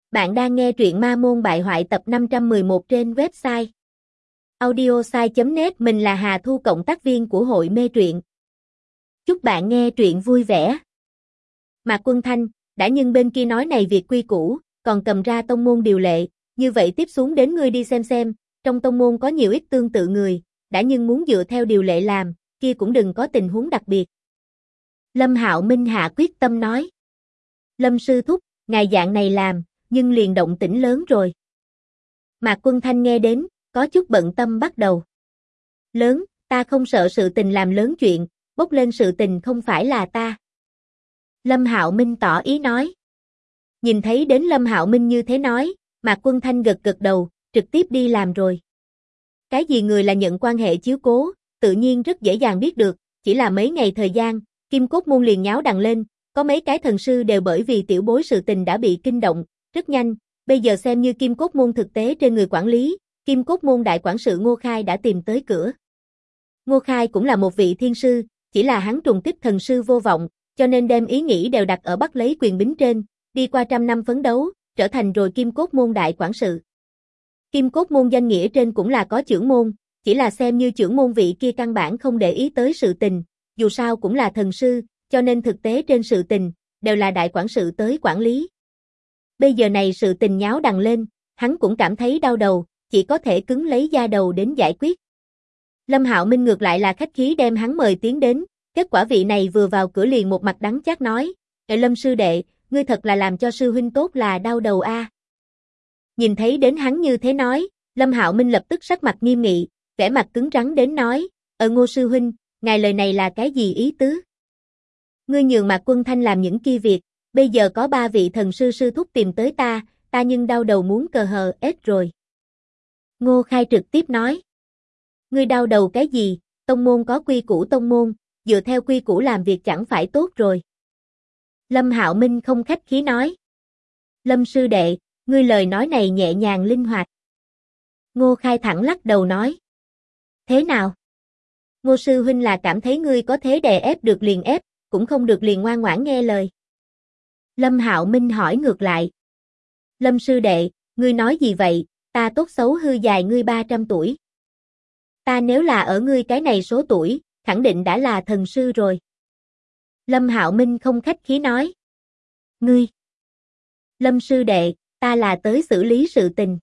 Bạn đang nghe truyện Ma Môn Bại Hoại tập 511 trên website audiosai.net. Mình là Hà Thu, cộng tác viên của hội mê truyện. Chúc bạn nghe truyện vui vẻ. Mạc Quân Thanh, đã nhưng bên kia nói này việc quy củ, còn cầm ra tông môn điều lệ, như vậy tiếp xuống đến ngươi đi xem, trong tông môn có nhiều ít tương tự người, đã nhưng muốn dựa theo điều lệ làm, kia cũng đừng có tình huống đặc biệt. Lâm Hạo Minh hạ quyết tâm nói. Lâm sư thúc, ngài dạng này làm, nhưng liền động tĩnh lớn rồi. Mạc Quân Thanh nghe đến, có chút bận tâm bắt đầu. Lớn, ta không sợ sự tình làm lớn chuyện, bốc lên sự tình không phải là ta. Lâm Hạo Minh tỏ ý nói. Nhìn thấy đến Lâm Hạo Minh như thế nói, Mạc Quân Thanh gật gật đầu, trực tiếp đi làm rồi. Cái gì người là nhận quan hệ chiếu cố, tự nhiên rất dễ dàng biết được, chỉ là mấy ngày thời gian, Kim Cốt Môn liền nháo đằng lên, có mấy cái thần sư đều bởi vì tiểu bối sự tình đã bị kinh động, rất nhanh, bây giờ xem như Kim Cốt Môn thực tế trên người quản lý, Kim Cốt Môn đại quản sự Ngô Khai đã tìm tới cửa. Ngô Khai cũng là một vị thiên sư, chỉ là hắn trùng kích thần sư vô vọng, cho nên đem ý nghĩ đều đặt ở bắt lấy quyền bính trên, đi qua trăm năm phấn đấu, trở thành rồi Kim Cốt Môn đại quản sự. Kim Cốt Môn danh nghĩa trên cũng là có trưởng môn, chỉ là xem như trưởng môn vị kia căn bản không để ý tới sự tình, dù sao cũng là thần sư, cho nên thực tế trên sự tình, đều là đại quản sự tới quản lý. Bây giờ này sự tình nháo đằng lên, hắn cũng cảm thấy đau đầu, chỉ có thể cứng lấy da đầu đến giải quyết. Lâm Hạo Minh ngược lại là khách khí đem hắn mời tiến đến, kết quả vị này vừa vào cửa liền một mặt đắng chát nói, Lâm sư đệ, ngươi thật là làm cho sư huynh tốt là đau đầu a. Nhìn thấy đến hắn như thế nói, Lâm Hạo Minh lập tức sắc mặt nghiêm nghị, vẻ mặt cứng rắn đến nói, Ngô sư huynh, ngài lời này là cái gì ý tứ? Ngươi nhường Mạc Quân Thanh làm những kia việc, bây giờ có 3 vị thần sư sư thúc tìm tới ta nhưng đau đầu muốn cờ hờ ết rồi. Ngô Khai trực tiếp nói. Ngươi đau đầu cái gì, tông môn có quy củ tông môn, dựa theo quy củ làm việc chẳng phải tốt rồi. Lâm Hạo Minh không khách khí nói. Lâm sư đệ, ngươi lời nói này nhẹ nhàng linh hoạt. Ngô Khai thẳng lắc đầu nói. Thế nào? Ngô sư huynh là cảm thấy ngươi có thế đè ép được liền ép, cũng không được liền ngoan ngoãn nghe lời. Lâm Hạo Minh hỏi ngược lại. Lâm sư đệ, ngươi nói gì vậy, ta tốt xấu hư dài ngươi 300 tuổi. Ta nếu là ở ngươi cái này số tuổi, khẳng định đã là thần sư rồi. Lâm Hạo Minh không khách khí nói. Ngươi. Lâm sư đệ, ta là tới xử lý sự tình.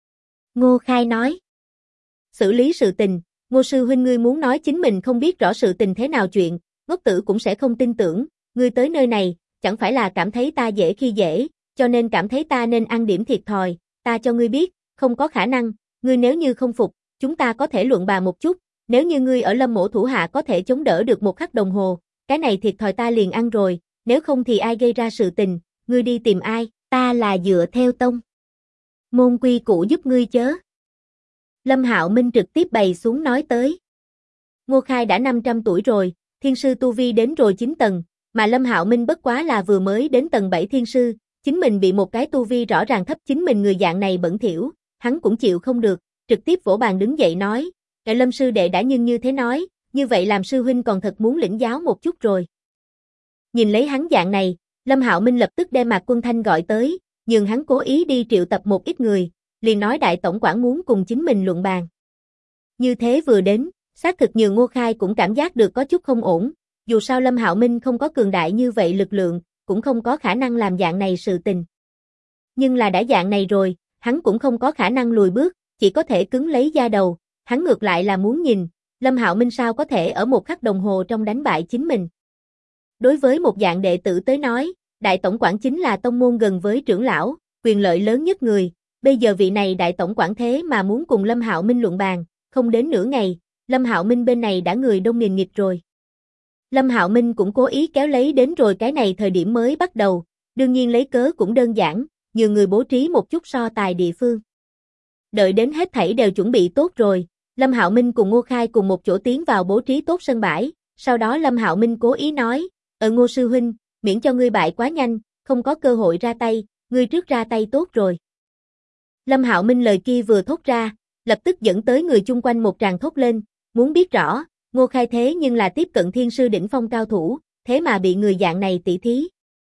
Ngô Khai nói. Xử lý sự tình, Ngô sư huynh ngươi muốn nói chính mình không biết rõ sự tình thế nào chuyện, ngốc tử cũng sẽ không tin tưởng, ngươi tới nơi này, chẳng phải là cảm thấy ta dễ khi dễ, cho nên cảm thấy ta nên ăn điểm thiệt thòi, ta cho ngươi biết, không có khả năng, ngươi nếu như không phục, chúng ta có thể luận bàn một chút, nếu như ngươi ở Lâm mỗ thủ hạ có thể chống đỡ được 1 khắc đồng hồ, cái này thiệt thòi ta liền ăn rồi, nếu không thì ai gây ra sự tình, ngươi đi tìm ai, ta là dựa theo tông môn quy củ giúp ngươi chớ. Lâm Hạo Minh trực tiếp bày xuống nói tới. Ngô Khai đã 500 tuổi rồi, thiên sư tu vi đến rồi 9 tầng, mà Lâm Hạo Minh bất quá là vừa mới đến tầng 7 thiên sư, chính mình bị một cái tu vi rõ ràng thấp chính mình người dạng này bẩn thỉu, hắn cũng chịu không được, trực tiếp vỗ bàn đứng dậy nói, Lâm sư đệ đã nhưng như thế nói, như vậy làm sư huynh còn thật muốn lĩnh giáo một chút rồi. Nhìn lấy hắn dạng này, Lâm Hạo Minh lập tức đem Mạc Quân Thanh gọi tới, nhường hắn cố ý đi triệu tập một ít người, liền nói đại tổng quản muốn cùng chính mình luận bàn. Như thế vừa đến, xác thực nhường Ngô Khai cũng cảm giác được có chút không ổn, dù sao Lâm Hạo Minh không có cường đại như vậy lực lượng, cũng không có khả năng làm dạng này sự tình. Nhưng là đã dạng này rồi, hắn cũng không có khả năng lùi bước, chỉ có thể cứng lấy da đầu, hắn ngược lại là muốn nhìn, Lâm Hạo Minh sao có thể ở 1 khắc đồng hồ trong đánh bại chính mình. Đối với một dạng đệ tử tới nói, đại tổng quản chính là tông môn gần với trưởng lão, quyền lợi lớn nhất người, bây giờ vị này đại tổng quản thế mà muốn cùng Lâm Hạo Minh luận bàn, không đến nửa ngày, Lâm Hạo Minh bên này đã người đông nghìn nghịt rồi. Lâm Hạo Minh cũng cố ý kéo lấy đến rồi cái này thời điểm mới bắt đầu, đương nhiên lấy cớ cũng đơn giản, nhiều người bố trí một chút so tài địa phương. Đợi đến hết thảy đều chuẩn bị tốt rồi, Lâm Hạo Minh cùng Ngô Khai cùng một chỗ tiến vào bố trí tốt sân bãi, sau đó Lâm Hạo Minh cố ý nói, Ngô sư huynh, miễn cho ngươi bại quá nhanh, không có cơ hội ra tay, ngươi trước ra tay tốt rồi. Lâm Hạo Minh lời kia vừa thốt ra, lập tức dẫn tới người chung quanh một tràng thốt lên, muốn biết rõ, Ngô Khai thế nhưng là tiếp cận thiên sư đỉnh phong cao thủ, thế mà bị người dạng này tỉ thí.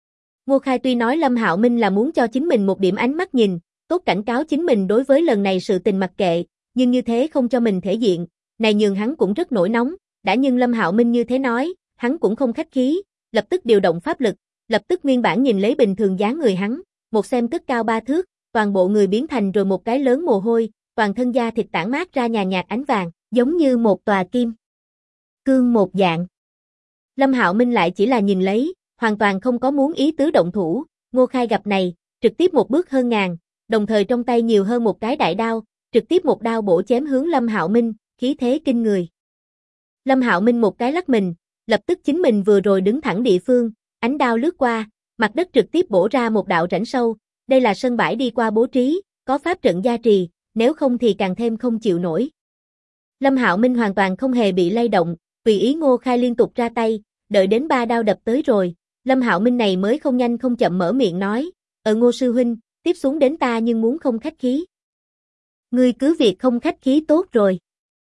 Ngô Khai tuy nói Lâm Hạo Minh là muốn cho chính mình một điểm ánh mắt nhìn, tốt cảnh cáo chính mình đối với lần này sự tình mặc kệ, nhưng như thế không cho mình thể diện, này nhường hắn cũng rất nổi nóng, đã nhưng Lâm Hạo Minh như thế nói, hắn cũng không khách khí, lập tức điều động pháp lực, lập tức nguyên bản nhìn lấy bình thường dáng người hắn, một xem cất cao 3 thước, toàn bộ người biến thành rồi một cái lớn mồ hôi, toàn thân da thịt tản mát ra nhàn nhạt ánh vàng, giống như một tòa kim cương một dạng. Lâm Hạo Minh lại chỉ là nhìn lấy, hoàn toàn không có muốn ý tứ động thủ, Ngô Khai gặp này, trực tiếp một bước hơn ngàn, đồng thời trong tay nhiều hơn một cái đại đao, trực tiếp một đao bổ chém hướng Lâm Hạo Minh, khí thế kinh người. Lâm Hạo Minh một cái lắc mình, lập tức chính mình vừa rồi đứng thẳng địa phương, ánh đao lướt qua, mặt đất trực tiếp bổ ra một đạo rãnh sâu, đây là sân bãi đi qua bố trí, có pháp trận gia trì, nếu không thì càng thêm không chịu nổi. Lâm Hạo Minh hoàn toàn không hề bị lay động, tùy ý Ngô Khai liên tục ra tay, đợi đến 3 đao đập tới rồi, Lâm Hạo Minh này mới không nhanh không chậm mở miệng nói, Ngô sư huynh, tiếp xuống đến ta nhưng muốn không khách khí. Ngươi cứ việc không khách khí tốt rồi.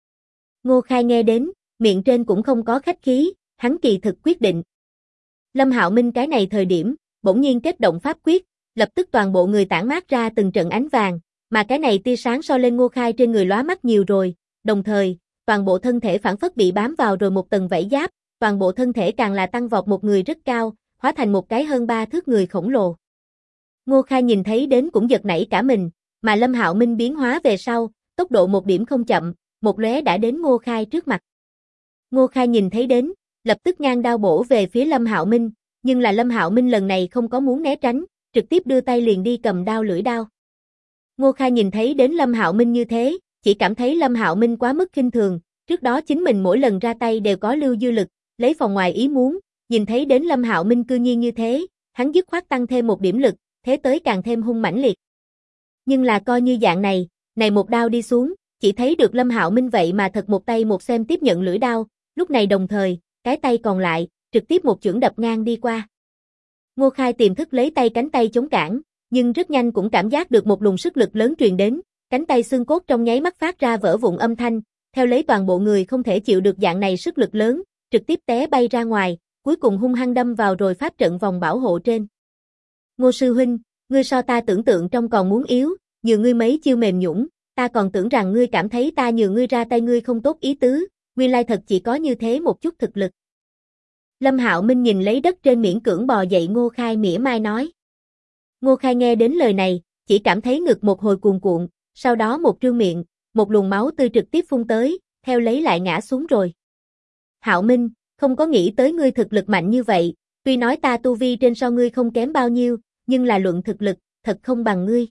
Ngô Khai nghe đến, miệng trên cũng không có khách khí, hắn kỳ thực quyết định. Lâm Hạo Minh cái này thời điểm, bỗng nhiên kết động pháp quyết, lập tức toàn bộ người tản mát ra từng trận ánh vàng, mà cái này tia sáng so lên Ngô Khai trên người lóa mắt nhiều rồi, đồng thời, toàn bộ thân thể phản phất bị bám vào rồi một tầng vảy giáp, toàn bộ thân thể càng là tăng vọt một người rất cao, hóa thành một cái hơn 3 thước người khổng lồ. Ngô Khai nhìn thấy đến cũng giật nảy cả mình, mà Lâm Hạo Minh biến hóa về sau, tốc độ một điểm không chậm, một lóe đã đến Ngô Khai trước mặt. Ngô Khai nhìn thấy đến, lập tức ngang đao bổ về phía Lâm Hạo Minh, nhưng là Lâm Hạo Minh lần này không có muốn né tránh, trực tiếp đưa tay liền đi cầm đao lưỡi đao. Ngô Khai nhìn thấy đến Lâm Hạo Minh như thế, chỉ cảm thấy Lâm Hạo Minh quá mức khinh thường, trước đó chính mình mỗi lần ra tay đều có lưu dư lực, lấy phòng ngoài ý muốn, nhìn thấy đến Lâm Hạo Minh cư nhiên như thế, hắn dứt khoát tăng thêm một điểm lực, thế tới càng thêm hung mãnh liệt. Nhưng là coi như dạng này một đao đi xuống, chỉ thấy được Lâm Hạo Minh vậy mà thật một tay một xem tiếp nhận lưỡi đao, lúc này đồng thời, cái tay còn lại, trực tiếp một chưởng đập ngang đi qua. Ngô Khai tiềm thức lấy cánh tay chống cản, nhưng rất nhanh cũng cảm giác được một luồng sức lực lớn truyền đến, cánh tay xương cốt trong nháy mắt phát ra vỡ vụn âm thanh, theo lấy toàn bộ người không thể chịu được dạng này sức lực lớn, trực tiếp té bay ra ngoài, cuối cùng hung hăng đâm vào rồi pháp trận vòng bảo hộ trên. Ngô sư huynh, ngươi so ta tưởng tượng trong còn muốn yếu, nhờ ngươi mấy chiêu mềm nhũn, ta còn tưởng rằng ngươi cảm thấy ta nhờ ngươi ra tay ngươi không tốt ý tứ, nguyên lai thật chỉ có như thế một chút thực lực. Lâm Hạo Minh nhìn lấy đất trên miễn cưỡng bò dậy Ngô Khai mỉa mai nói. Ngô Khai nghe đến lời này, chỉ cảm thấy ngực một hồi cuồn cuộn, sau đó một trương miệng, một luồng máu tươi trực tiếp phun tới, theo lấy lại ngã xuống rồi. Hạo Minh, không có nghĩ tới ngươi thực lực mạnh như vậy, tuy nói ta tu vi trên so ngươi không kém bao nhiêu, nhưng là luận thực lực, thật không bằng ngươi.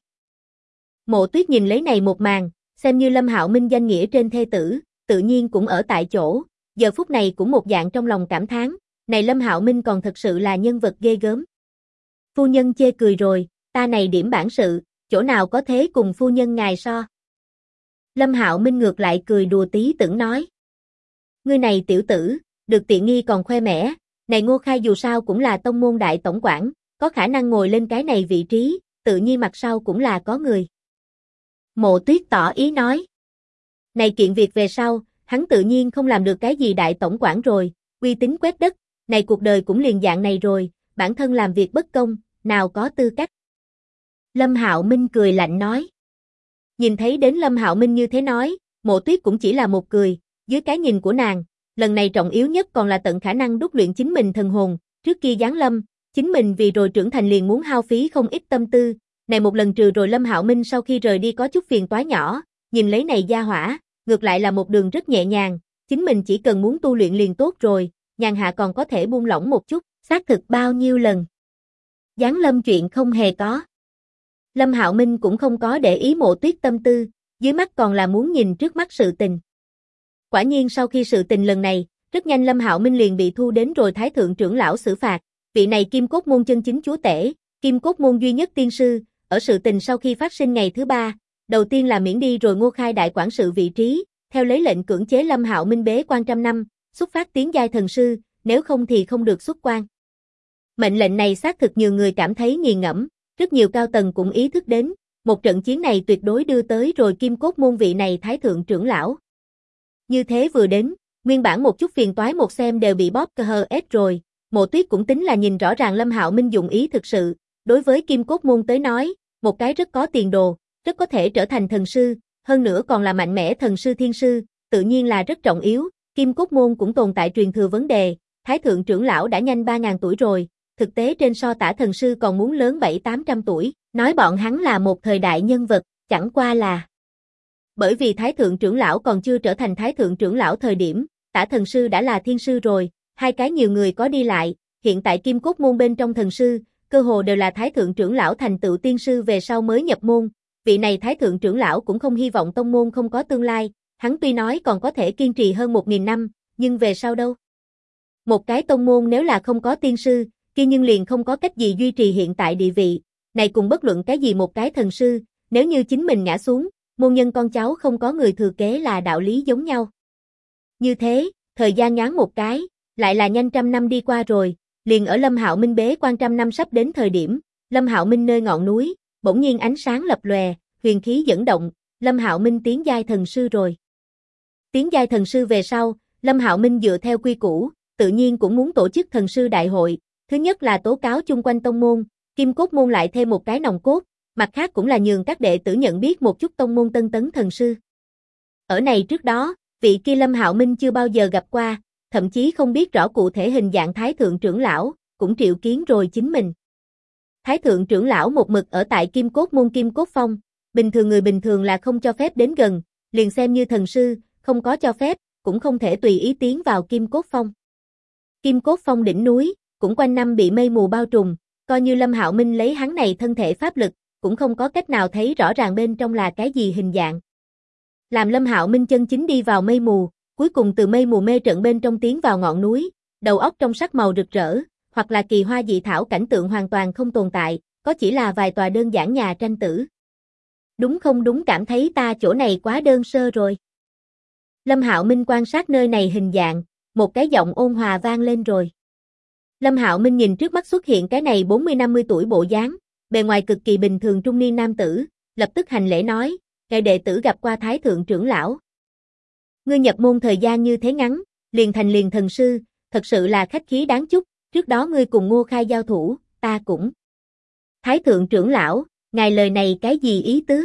Mộ Tuyết nhìn lấy này một màn, xem như Lâm Hạo Minh danh nghĩa trên thê tử, tự nhiên cũng ở tại chỗ, giờ phút này cũng một dạng trong lòng cảm thán, này Lâm Hạo Minh còn thật sự là nhân vật ghê gớm. Phu nhân chê cười rồi, ta này điểm bản sự, chỗ nào có thế cùng phu nhân ngài so. Lâm Hạo Minh ngược lại cười đùa tí tưởng nói. Ngươi này tiểu tử, được tiện nghi còn khoe mẽ, này Ngô Khai dù sao cũng là tông môn đại tổng quản, có khả năng ngồi lên cái này vị trí, tự nhiên mặt sau cũng là có người. Mộ Tuyết tỏ ý nói. Này kiện việc về sau, hắn tự nhiên không làm được cái gì đại tổng quản rồi, uy tín quét đất, này cuộc đời cũng liền dạng này rồi, bản thân làm việc bất công, nào có tư cách. Lâm Hạo Minh cười lạnh nói. Nhìn thấy đến Lâm Hạo Minh như thế nói, Mộ Tuyết cũng chỉ là một cười, dưới cái nhìn của nàng, lần này trọng yếu nhất còn là tận khả năng đúc luyện chính mình thần hồn, trước kia giáng lâm, chính mình vì rồi trưởng thành liền muốn hao phí không ít tâm tư, này một lần trừ rồi Lâm Hạo Minh sau khi rời đi có chút phiền toái nhỏ, nhìn lấy này gia hỏa, ngược lại là một đường rất nhẹ nhàng, chính mình chỉ cần muốn tu luyện liền tốt rồi, nhàn hạ còn có thể buông lỏng một chút, xác thực bao nhiêu lần. Giáng lâm chuyện không hề có. Lâm Hạo Minh cũng không có để ý Mộ Tuyết tâm tư, dưới mắt còn là muốn nhìn trước mắt sự tình. Quả nhiên sau khi sự tình lần này, rất nhanh Lâm Hạo Minh liền bị thu đến rồi Thái Thượng trưởng lão xử phạt, vị này Kim Cốt môn chân chính chúa tể, Kim Cốt môn duy nhất tiên sư, ở sự tình sau khi phát sinh ngày thứ 3, đầu tiên là miễn đi rồi Ngô Khai đại quản sự vị trí, theo lấy lệnh cưỡng chế Lâm Hạo Minh bế quan trăm năm, xuất phát tiến giai thần sư, nếu không thì không được xuất quan. Mệnh lệnh này xác thực nhiều người cảm thấy nghiền ngẫm, rất nhiều cao tầng cũng ý thức đến, một trận chiến này tuyệt đối đưa tới rồi Kim Cốt môn vị này Thái Thượng trưởng lão. Như thế vừa đến, nguyên bản một chút phiền toái một xem đều bị bóp cờ hết rồi, Mộ Tuyết cũng tính là nhìn rõ ràng Lâm Hạo Minh dụng ý thực sự, đối với Kim Cốt Môn tới nói, một cái rất có tiền đồ, rất có thể trở thành thần sư, hơn nữa còn là mạnh mẽ thần sư thiên sư, tự nhiên là rất trọng yếu. Kim Cốt Môn cũng tồn tại truyền thừa vấn đề, Thái thượng trưởng lão đã nhanh 3.000 tuổi rồi, thực tế trên so tả thần sư còn muốn lớn 700-800 tuổi, nói bọn hắn là một thời đại nhân vật, chẳng qua là bởi vì Thái thượng trưởng lão còn chưa trở thành Thái thượng trưởng lão thời điểm, tả thần sư đã là thiên sư rồi, hai cái nhiều người có đi lại, hiện tại Kim Cốt Môn bên trong thần sư, cơ hồ đều là Thái thượng trưởng lão thành tựu tiên sư về sau mới nhập môn, vị này Thái thượng trưởng lão cũng không hy vọng tông môn không có tương lai, hắn tuy nói còn có thể kiên trì hơn 1.000 năm, nhưng về sau đâu? Một cái tông môn nếu là không có tiên sư, kia nhưng liền không có cách gì duy trì hiện tại địa vị, này cùng bất luận cái gì một cái thần sư, nếu như chính mình ngã xuống, môn nhân con cháu không có người thừa kế là đạo lý giống nhau. Như thế, thời gian nhoáng một cái, lại là nhanh 100 năm đi qua rồi, liền ở Lâm Hạo Minh bế quan 100 năm sắp đến thời điểm, Lâm Hạo Minh nơi ngọn núi, bỗng nhiên ánh sáng lập lòe, huyền khí dẫn động, Lâm Hạo Minh tiến giai thần sư rồi. Tiến giai thần sư về sau, Lâm Hạo Minh dựa theo quy củ, tự nhiên cũng muốn tổ chức thần sư đại hội, thứ nhất là tố cáo chung quanh tông môn, Kim Cốt Môn lại thêm một cái nòng cốt, mặt khác cũng là nhường các đệ tử nhận biết một chút tông môn tân tấn thần sư. Ở này trước đó, vị kia Lâm Hạo Minh chưa bao giờ gặp qua, thậm chí không biết rõ cụ thể hình dạng Thái thượng trưởng lão, cũng triệu kiến rồi chính mình. Thái thượng trưởng lão một mực ở tại Kim Cốt Môn Kim Cốt Phong, bình thường người bình thường là không cho phép đến gần, liền xem như thần sư, không có cho phép, cũng không thể tùy ý tiến vào Kim Cốt Phong. Kim Cốt Phong đỉnh núi, cũng quanh năm bị mây mù bao trùm, coi như Lâm Hạo Minh lấy hắn này thân thể pháp lực, cũng không có cách nào thấy rõ ràng bên trong là cái gì hình dạng. Làm Lâm Hạo Minh chân chính đi vào mây mù, cuối cùng từ mây mù mê trận bên trong tiến vào ngọn núi, đầu óc trong sắc màu rực rỡ, hoặc là kỳ hoa dị thảo cảnh tượng hoàn toàn không tồn tại, có chỉ là vài tòa đơn giản nhà tranh tử. Đúng không đúng, cảm thấy ta chỗ này quá đơn sơ rồi. Lâm Hạo Minh quan sát nơi này hình dạng, một cái giọng ôn hòa vang lên rồi. Lâm Hạo Minh nhìn trước mắt xuất hiện cái này 40-50 tuổi bộ dáng, bề ngoài cực kỳ bình thường trung niên nam tử, lập tức hành lễ nói, "Ngài đệ tử gặp qua Thái thượng trưởng lão. Ngươi nhập môn thời gian như thế ngắn, liền thành liền thần sư, thật sự là khách khí đáng chúc, trước đó ngươi cùng Ngô Khai giao thủ, ta cũng." "Thái thượng trưởng lão, ngài lời này cái gì ý tứ?"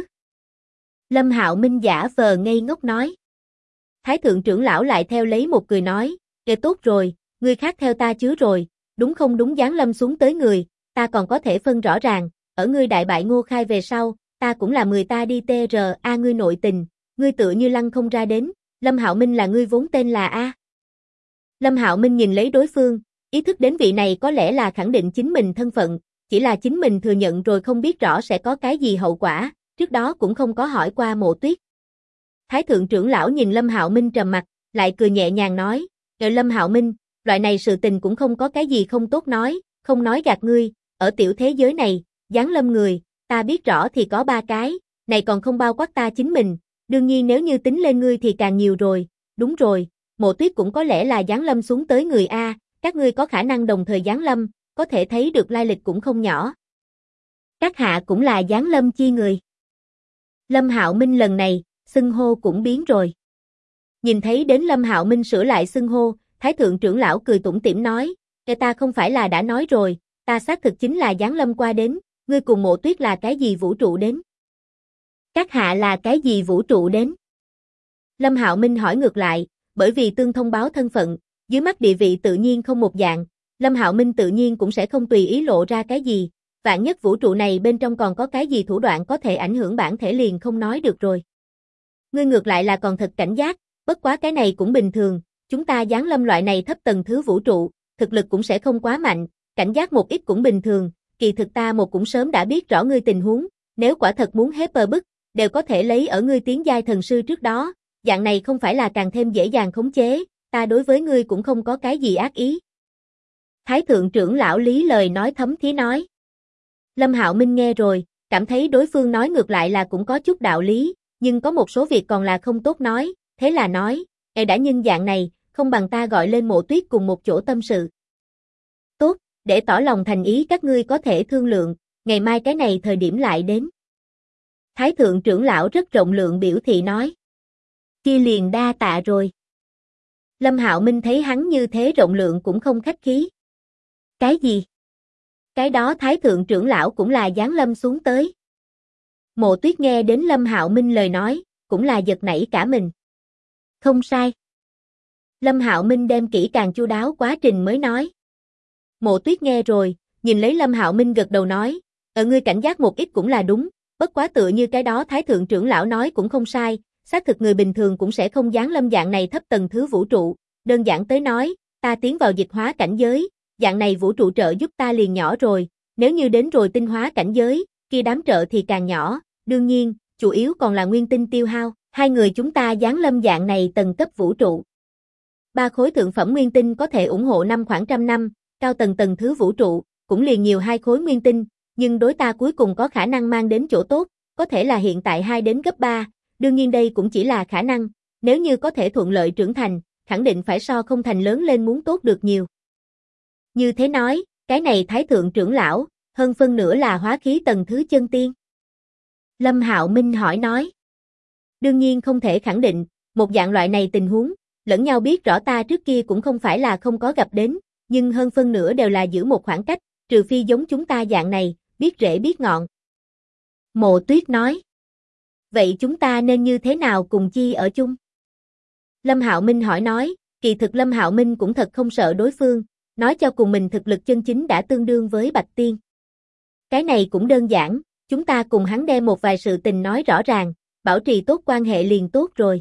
Lâm Hạo Minh giả vờ ngây ngốc nói. Thái thượng trưởng lão lại theo lấy một cười nói, "Kệ tốt rồi, ngươi khác theo ta chứ rồi, đúng không đúng giáng lâm xuống tới người, ta còn có thể phân rõ ràng, ở ngươi đại bại Ngô Khai về sau, ta cũng là người ta đi TRA ngươi nội tình, ngươi tựa như lăn không ra đến, Lâm Hạo Minh là ngươi vốn tên là A." Lâm Hạo Minh nhìn lấy đối phương, ý thức đến vị này có lẽ là khẳng định chính mình thân phận, chỉ là chính mình thừa nhận rồi không biết rõ sẽ có cái gì hậu quả, trước đó cũng không có hỏi qua Mộ Tuyết. Thái thượng trưởng lão nhìn Lâm Hạo Minh trầm mặt, lại cười nhẹ nhàng nói, Lâm Hạo Minh, loại này sự tình cũng không có cái gì không tốt nói, không nói gạt ngươi, ở tiểu thế giới này, giáng lâm người, ta biết rõ thì có 3 cái, này còn không bao quát ta chính mình, đương nhiên nếu như tính lên ngươi thì càng nhiều rồi, đúng rồi, Mộ Tuyết cũng có lẽ là giáng lâm xuống tới người A, các ngươi có khả năng đồng thời giáng lâm, có thể thấy được lai lịch cũng không nhỏ. Các hạ cũng là giáng lâm chi người. Lâm Hạo Minh lần này, xưng hô cũng biến rồi. Nhìn thấy đến Lâm Hạo Minh sửa lại xưng hô, Thái thượng trưởng lão cười tủm tỉm nói, ta không phải là đã nói rồi, ta xác thực chính là giáng lâm qua đến, ngươi cùng Mộ Tuyết là cái gì vũ trụ đến? Các hạ là cái gì vũ trụ đến? Lâm Hạo Minh hỏi ngược lại, bởi vì tương thông báo thân phận, dưới mắt địa vị tự nhiên không một dạng, Lâm Hạo Minh tự nhiên cũng sẽ không tùy ý lộ ra cái gì, vạn nhất vũ trụ này bên trong còn có cái gì thủ đoạn có thể ảnh hưởng bản thể liền không nói được rồi. Ngươi ngược lại là còn thật cảnh giác, bất quá cái này cũng bình thường, chúng ta giáng lâm loại này thấp tầng thứ vũ trụ, thực lực cũng sẽ không quá mạnh, cảnh giác một ít cũng bình thường, kỳ thực ta một cũng sớm đã biết rõ ngươi tình huống, nếu quả thật muốn hết bờ bức, đều có thể lấy ở ngươi tiến giai thần sư trước đó, dạng này không phải là càng thêm dễ dàng khống chế, ta đối với ngươi cũng không có cái gì ác ý. Thái thượng trưởng lão Lý lời nói thấm thía nói. Lâm Hạo Minh nghe rồi, cảm thấy đối phương nói ngược lại là cũng có chút đạo lý, nhưng có một số việc còn là không tốt nói, thế là nói, đã nhân dạng này, không bằng ta gọi lên Mộ Tuyết cùng một chỗ tâm sự. Tốt, để tỏ lòng thành ý các ngươi có thể thương lượng, ngày mai cái này thời điểm lại đến. Thái thượng trưởng lão rất rộng lượng biểu thị nói. Kia liền đa tạ rồi. Lâm Hạo Minh thấy hắn như thế rộng lượng cũng không khách khí. Cái gì? Cái đó Thái thượng trưởng lão cũng là giáng lâm xuống tới. Mộ Tuyết nghe đến Lâm Hạo Minh lời nói, cũng là giật nảy cả mình. Không sai. Lâm Hạo Minh đem kỹ càng chu đáo quá trình mới nói. Mộ Tuyết nghe rồi, nhìn lấy Lâm Hạo Minh gật đầu nói, ngươi cảnh giác một ít cũng là đúng, bất quá tựa như cái đó Thái thượng trưởng lão nói cũng không sai, xác thực người bình thường cũng sẽ không giáng lâm dạng này thấp tầng thứ vũ trụ, đơn giản tới nói, ta tiến vào dịch hóa cảnh giới, dạng này vũ trụ trợ giúp ta liền nhỏ rồi, nếu như đến rồi tinh hóa cảnh giới, kia đám trợ thì càng nhỏ, đương nhiên, chủ yếu còn là nguyên tinh tiêu hao, hai người chúng ta giáng lâm dạng này tầng cấp vũ trụ. 3 khối thượng phẩm nguyên tinh có thể ủng hộ năm khoảng trăm năm, cao tầng tầng thứ vũ trụ, cũng liền nhiều 2 khối nguyên tinh, nhưng đối ta cuối cùng có khả năng mang đến chỗ tốt, có thể là hiện tại 2 đến gấp 3, đương nhiên đây cũng chỉ là khả năng, nếu như có thể thuận lợi trưởng thành, khẳng định phải so không thành lớn lên muốn tốt được nhiều. Như thế nói, cái này Thái thượng trưởng lão, hơn phân nửa là hóa khí tầng thứ chân tiên. Lâm Hạo Minh hỏi nói. Đương nhiên không thể khẳng định, một dạng loại này tình huống, lẫn nhau biết rõ ta trước kia cũng không phải là không có gặp đến, nhưng hơn phân nửa đều là giữ một khoảng cách, trừ phi giống chúng ta dạng này, biết rễ biết ngọn. Mộ Tuyết nói. Vậy chúng ta nên như thế nào cùng chi ở chung? Lâm Hạo Minh hỏi nói, kỳ thực Lâm Hạo Minh cũng thật không sợ đối phương, nói cho cùng mình thực lực chân chính đã tương đương với Bạch Tiên. Cái này cũng đơn giản, chúng ta cùng hắn đem một vài sự tình nói rõ ràng, bảo trì tốt quan hệ liền tốt rồi.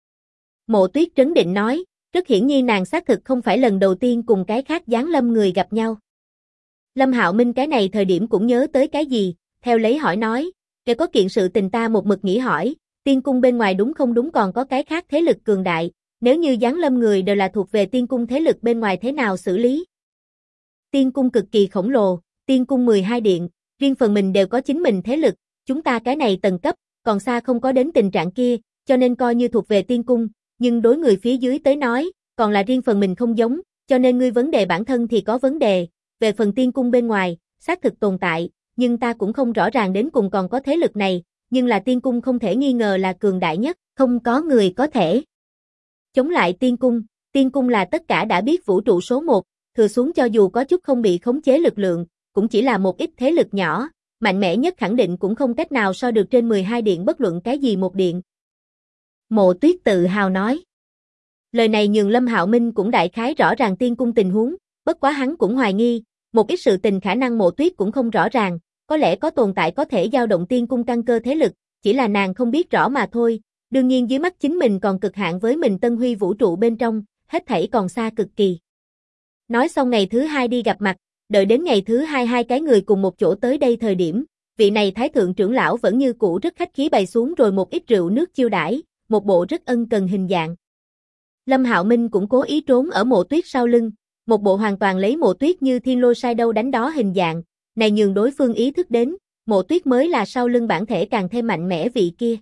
Mộ Tuyết trấn định nói, rất hiển nhiên nàng xác thực không phải lần đầu tiên cùng cái khác giáng lâm người gặp nhau. Lâm Hạo Minh cái này thời điểm cũng nhớ tới cái gì, theo lấy hỏi nói, kể có kiện sự tình ta một mực nghĩ hỏi, tiên cung bên ngoài đúng không đúng còn có cái khác thế lực cường đại, nếu như giáng lâm người đều là thuộc về tiên cung thế lực bên ngoài thế nào xử lý? Tiên cung cực kỳ khổng lồ, tiên cung 12 điện, riêng phần mình đều có chính mình thế lực, chúng ta cái này tầng cấp, còn xa không có đến tình trạng kia, cho nên coi như thuộc về tiên cung, nhưng đối người phía dưới tới nói, còn là riêng phần mình không giống, cho nên ngươi vấn đề bản thân thì có vấn đề, về phần tiên cung bên ngoài, xác thực tồn tại, nhưng ta cũng không rõ ràng đến cùng còn có thế lực này, nhưng là tiên cung không thể nghi ngờ là cường đại nhất, không có người có thể chống lại tiên cung là tất cả đã biết vũ trụ số 1, thừa xuống cho dù có chút không bị khống chế lực lượng, cũng chỉ là một ít thế lực nhỏ, mạnh mẽ nhất khẳng định cũng không cách nào so được trên 12 điện bất luận cái gì một điện. Mộ Tuyết tự hào nói. Lời này nhường Lâm Hạo Minh cũng đại khái rõ ràng tiên cung tình huống, bất quá hắn cũng hoài nghi, một ít sự tình khả năng Mộ Tuyết cũng không rõ ràng, có lẽ có tồn tại có thể dao động tiên cung căn cơ thế lực, chỉ là nàng không biết rõ mà thôi, đương nhiên dưới mắt chính mình còn cực hạn với mình Tân Huy vũ trụ bên trong, hết thảy còn xa cực kỳ. Nói xong ngày thứ 2 đi gặp mặt, đợi đến ngày thứ 2 hai cái người cùng một chỗ tới đây thời điểm, vị này Thái thượng trưởng lão vẫn như cũ rất khách khí bày xuống rồi một ít rượu nước chiêu đãi, một bộ rất ân cần hình dạng. Lâm Hạo Minh cũng cố ý trốn ở Mộ Tuyết sau lưng, một bộ hoàn toàn lấy Mộ Tuyết như thiên lôi sai đâu đánh đó hình dạng, này nhường đối phương ý thức đến, Mộ Tuyết mới là sau lưng bản thể càng thêm mạnh mẽ vị kia.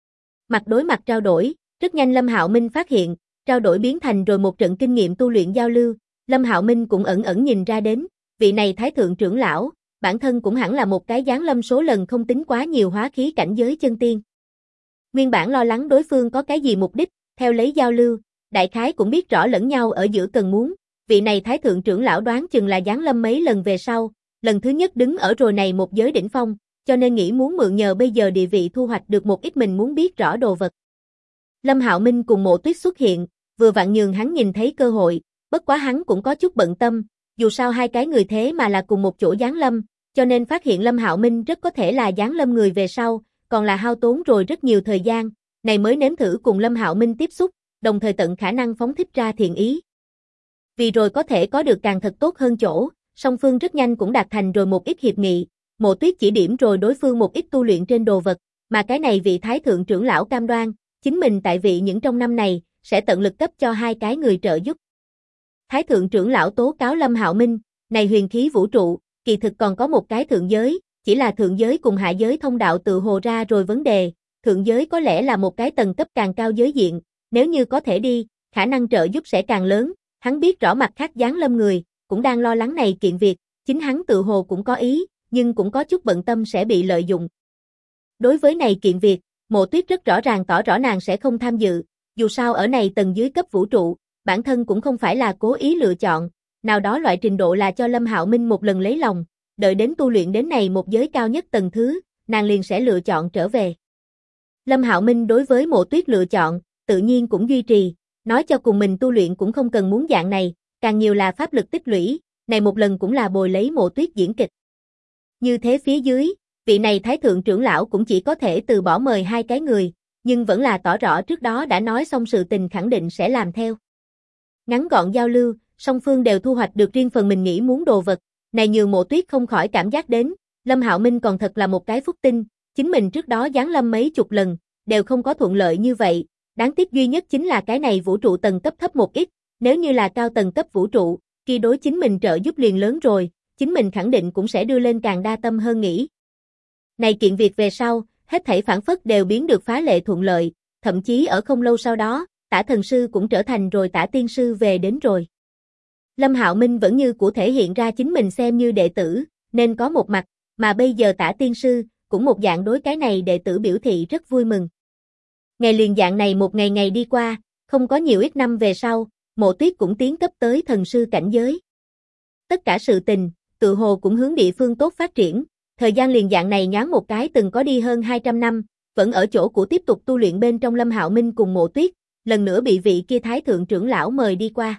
Mặt đối mặt trao đổi, rất nhanh Lâm Hạo Minh phát hiện, trao đổi biến thành rồi một trận kinh nghiệm tu luyện giao lưu, Lâm Hạo Minh cũng ẩn ẩn nhìn ra đến, vị này Thái thượng trưởng lão, bản thân cũng hẳn là một cái giáng lâm số lần không tính quá nhiều hóa khí cảnh giới chân tiên. Nguyên bản lo lắng đối phương có cái gì mục đích, theo lấy giao lưu, đại khái cũng biết rõ lẫn nhau ở giữa cần muốn, vị này Thái thượng trưởng lão đoán chừng là giáng lâm mấy lần về sau, lần thứ nhất đứng ở rồi này một giới đỉnh phong, cho nên nghĩ muốn mượn nhờ bây giờ địa vị thu hoạch được một ít mình muốn biết rõ đồ vật. Lâm Hạo Minh cùng Mộ Tuyết xuất hiện, vừa vặn nhường hắn nhìn thấy cơ hội, bất quá hắn cũng có chút bận tâm, dù sao hai cái người thế mà là cùng một chỗ giáng lâm, cho nên phát hiện Lâm Hạo Minh rất có thể là giáng lâm người về sau, còn là hao tốn rồi rất nhiều thời gian, này mới nếm thử cùng Lâm Hạo Minh tiếp xúc, đồng thời tận khả năng phóng thích ra thiện ý. Vì rồi có thể có được càng thật tốt hơn chỗ, song phương rất nhanh cũng đạt thành rồi một ít hiệp nghị, Mộ Tuyết chỉ điểm rồi đối phương một ít tu luyện trên đồ vật, mà cái này vị Thái thượng trưởng lão cam đoan, chính mình tại vị những trong năm này, sẽ tận lực cấp cho hai cái người trợ giúp. Thái thượng trưởng lão tố cáo Lâm Hạo Minh, này huyền khí vũ trụ, kỳ thực còn có một cái thượng giới, chỉ là thượng giới cùng hạ giới thông đạo tự hồ ra rồi vấn đề, thượng giới có lẽ là một cái tầng cấp càng cao giới diện, nếu như có thể đi, khả năng trợ giúp sẽ càng lớn, hắn biết rõ mặt khác giáng lâm người, cũng đang lo lắng này kiện việc, chính hắn tự hồ cũng có ý, nhưng cũng có chút bận tâm sẽ bị lợi dụng. Đối với này kiện việc, Mộ Tuyết rất rõ ràng tỏ rõ nàng sẽ không tham dự, dù sao ở này tầng dưới cấp vũ trụ, bản thân cũng không phải là cố ý lựa chọn, nào đó loại trình độ là cho Lâm Hạo Minh một lần lấy lòng, đợi đến tu luyện đến này một giới cao nhất tầng thứ, nàng liền sẽ lựa chọn trở về. Lâm Hạo Minh đối với Mộ Tuyết lựa chọn, tự nhiên cũng duy trì, nói cho cùng mình tu luyện cũng không cần muốn dạng này, càng nhiều là pháp lực tích lũy, này một lần cũng là bồi lấy Mộ Tuyết diễn kịch. Như thế phía dưới, vị này Thái thượng trưởng lão cũng chỉ có thể từ bỏ mời hai cái người, nhưng vẫn là tỏ rõ trước đó đã nói xong sự tình khẳng định sẽ làm theo. Ngắn gọn giao lưu, song phương đều thu hoạch được riêng phần mình nghĩ muốn đồ vật, này nhường Mộ Tuyết không khỏi cảm giác đến, Lâm Hạo Minh còn thật là một cái phúc tinh, chính mình trước đó giáng lâm mấy chục lần, đều không có thuận lợi như vậy, đáng tiếc duy nhất chính là cái này vũ trụ tầng cấp thấp một ít, nếu như là cao tầng cấp vũ trụ, khi đối chính mình trợ giúp liền lớn rồi, chính mình khẳng định cũng sẽ đưa lên càng đa tâm hơn nghĩ. Này kiện việc về sau, hết thảy phản phất đều biến được phá lệ thuận lợi, thậm chí ở không lâu sau đó, Tả thần sư cũng trở thành rồi Tả tiên sư về đến rồi. Lâm Hạo Minh vẫn như cũ thể hiện ra chính mình xem như đệ tử, nên có một mặt, mà bây giờ Tả tiên sư, cũng một dạng đối cái này đệ tử biểu thị rất vui mừng. Ngày liền dạng này một ngày ngày đi qua, không có nhiều ít năm về sau, Mộ Tuyết cũng tiến cấp tới thần sư cảnh giới. Tất cả sự tình, tự hồ cũng hướng địa phương tốt phát triển, thời gian liền dạng này nhoáng một cái từng có đi hơn 200 năm, vẫn ở chỗ cũ tiếp tục tu luyện bên trong Lâm Hạo Minh cùng Mộ Tuyết, lần nữa bị vị kia Thái thượng trưởng lão mời đi qua.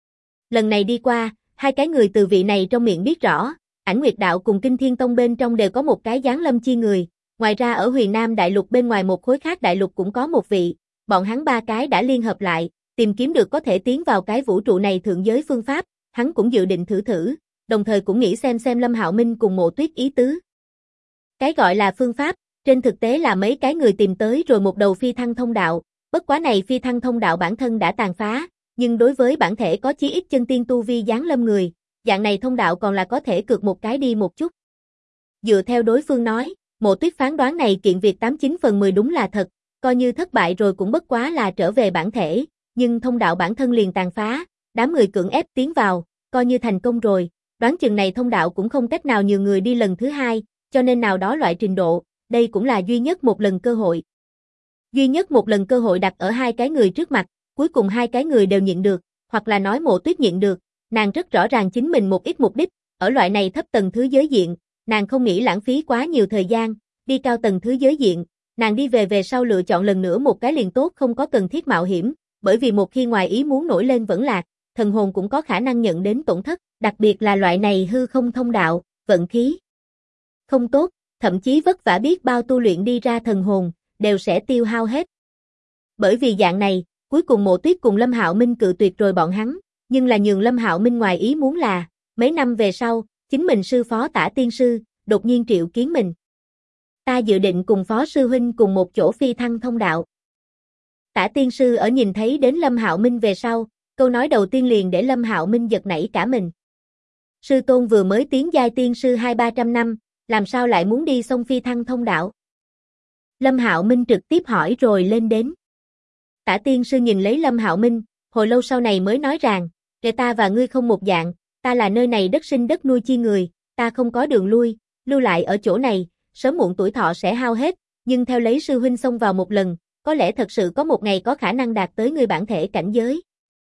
Lần này đi qua, hai cái người từ vị này trong miệng biết rõ, Ảnh Nguyệt Đạo cùng Kinh Thiên Tông bên trong đều có một cái giáng lâm chi người, ngoài ra ở Huyền Nam Đại Lục bên ngoài một khối khác đại lục cũng có một vị, bọn hắn ba cái đã liên hợp lại, tìm kiếm được có thể tiến vào cái vũ trụ này thượng giới phương pháp, hắn cũng dự định thử thử, đồng thời cũng nghĩ xem Lâm Hạo Minh cùng Mộ Tuyết ý tứ. Cái gọi là phương pháp, trên thực tế là mấy cái người tìm tới rồi một đầu phi thăng thông đạo, bất quá này phi thăng thông đạo bản thân đã tàn phá, nhưng đối với bản thể có chí ít chân tiên tu vi giáng lâm người, dạng này thông đạo còn là có thể cược một cái đi một chút. Dựa theo đối phương nói, Mộ Tuyết phán đoán này kiện việc 89 phần 10 đúng là thật, coi như thất bại rồi cũng bất quá là trở về bản thể, nhưng thông đạo bản thân liền tàn phá, đám người cưỡng ép tiến vào, coi như thành công rồi, đoán chừng này thông đạo cũng không cách nào nhiều người đi lần thứ hai, cho nên nào đó loại trình độ, đây cũng là duy nhất một lần cơ hội. Duy nhất một lần cơ hội đặt ở hai cái người trước mặt, cuối cùng hai cái người đều nhịn được, hoặc là nói Mộ Tuyết nhịn được, nàng rất rõ ràng chính mình một ít mục đích, ở loại này thấp tầng thứ giới diện, nàng không nghĩ lãng phí quá nhiều thời gian, đi cao tầng thứ giới diện, nàng đi về sau lựa chọn lần nữa một cái liền tốt không có cần thiết mạo hiểm, bởi vì một khi ngoài ý muốn nổi lên vẫn lạc, thần hồn cũng có khả năng nhận đến tổn thất, đặc biệt là loại này hư không thông đạo, vận khí không tốt, thậm chí vất vả biết bao tu luyện đi ra thần hồn, đều sẽ tiêu hao hết. Bởi vì dạng này, cuối cùng Mộ Tuyết cùng Lâm Hạo Minh cự tuyệt rồi bọn hắn, nhưng là nhường Lâm Hạo Minh ngoài ý muốn là, mấy năm về sau, chính mình sư phó Tả tiên sư, đột nhiên triệu kiến mình. Ta dự định cùng phó sư huynh cùng một chỗ phi thăng thông đạo. Tả tiên sư ở nhìn thấy đến Lâm Hạo Minh về sau, câu nói đầu tiên liền để Lâm Hạo Minh giật nảy cả mình. Sư tôn vừa mới tiến giai tiên sư 200-300 năm, làm sao lại muốn đi sông phi thăng thông đạo? Lâm Hạo Minh trực tiếp hỏi rồi lên đến. Tả tiên sư nhìn lấy Lâm Hạo Minh, hồi lâu sau này mới nói rằng, kể ta và ngươi không một dạng, ta là nơi này đất sinh đất nuôi chi người, ta không có đường lui, lưu lại ở chỗ này, sớm muộn tuổi thọ sẽ hao hết, nhưng theo lấy sư huynh xông vào một lần, có lẽ thật sự có một ngày có khả năng đạt tới ngươi bản thể cảnh giới.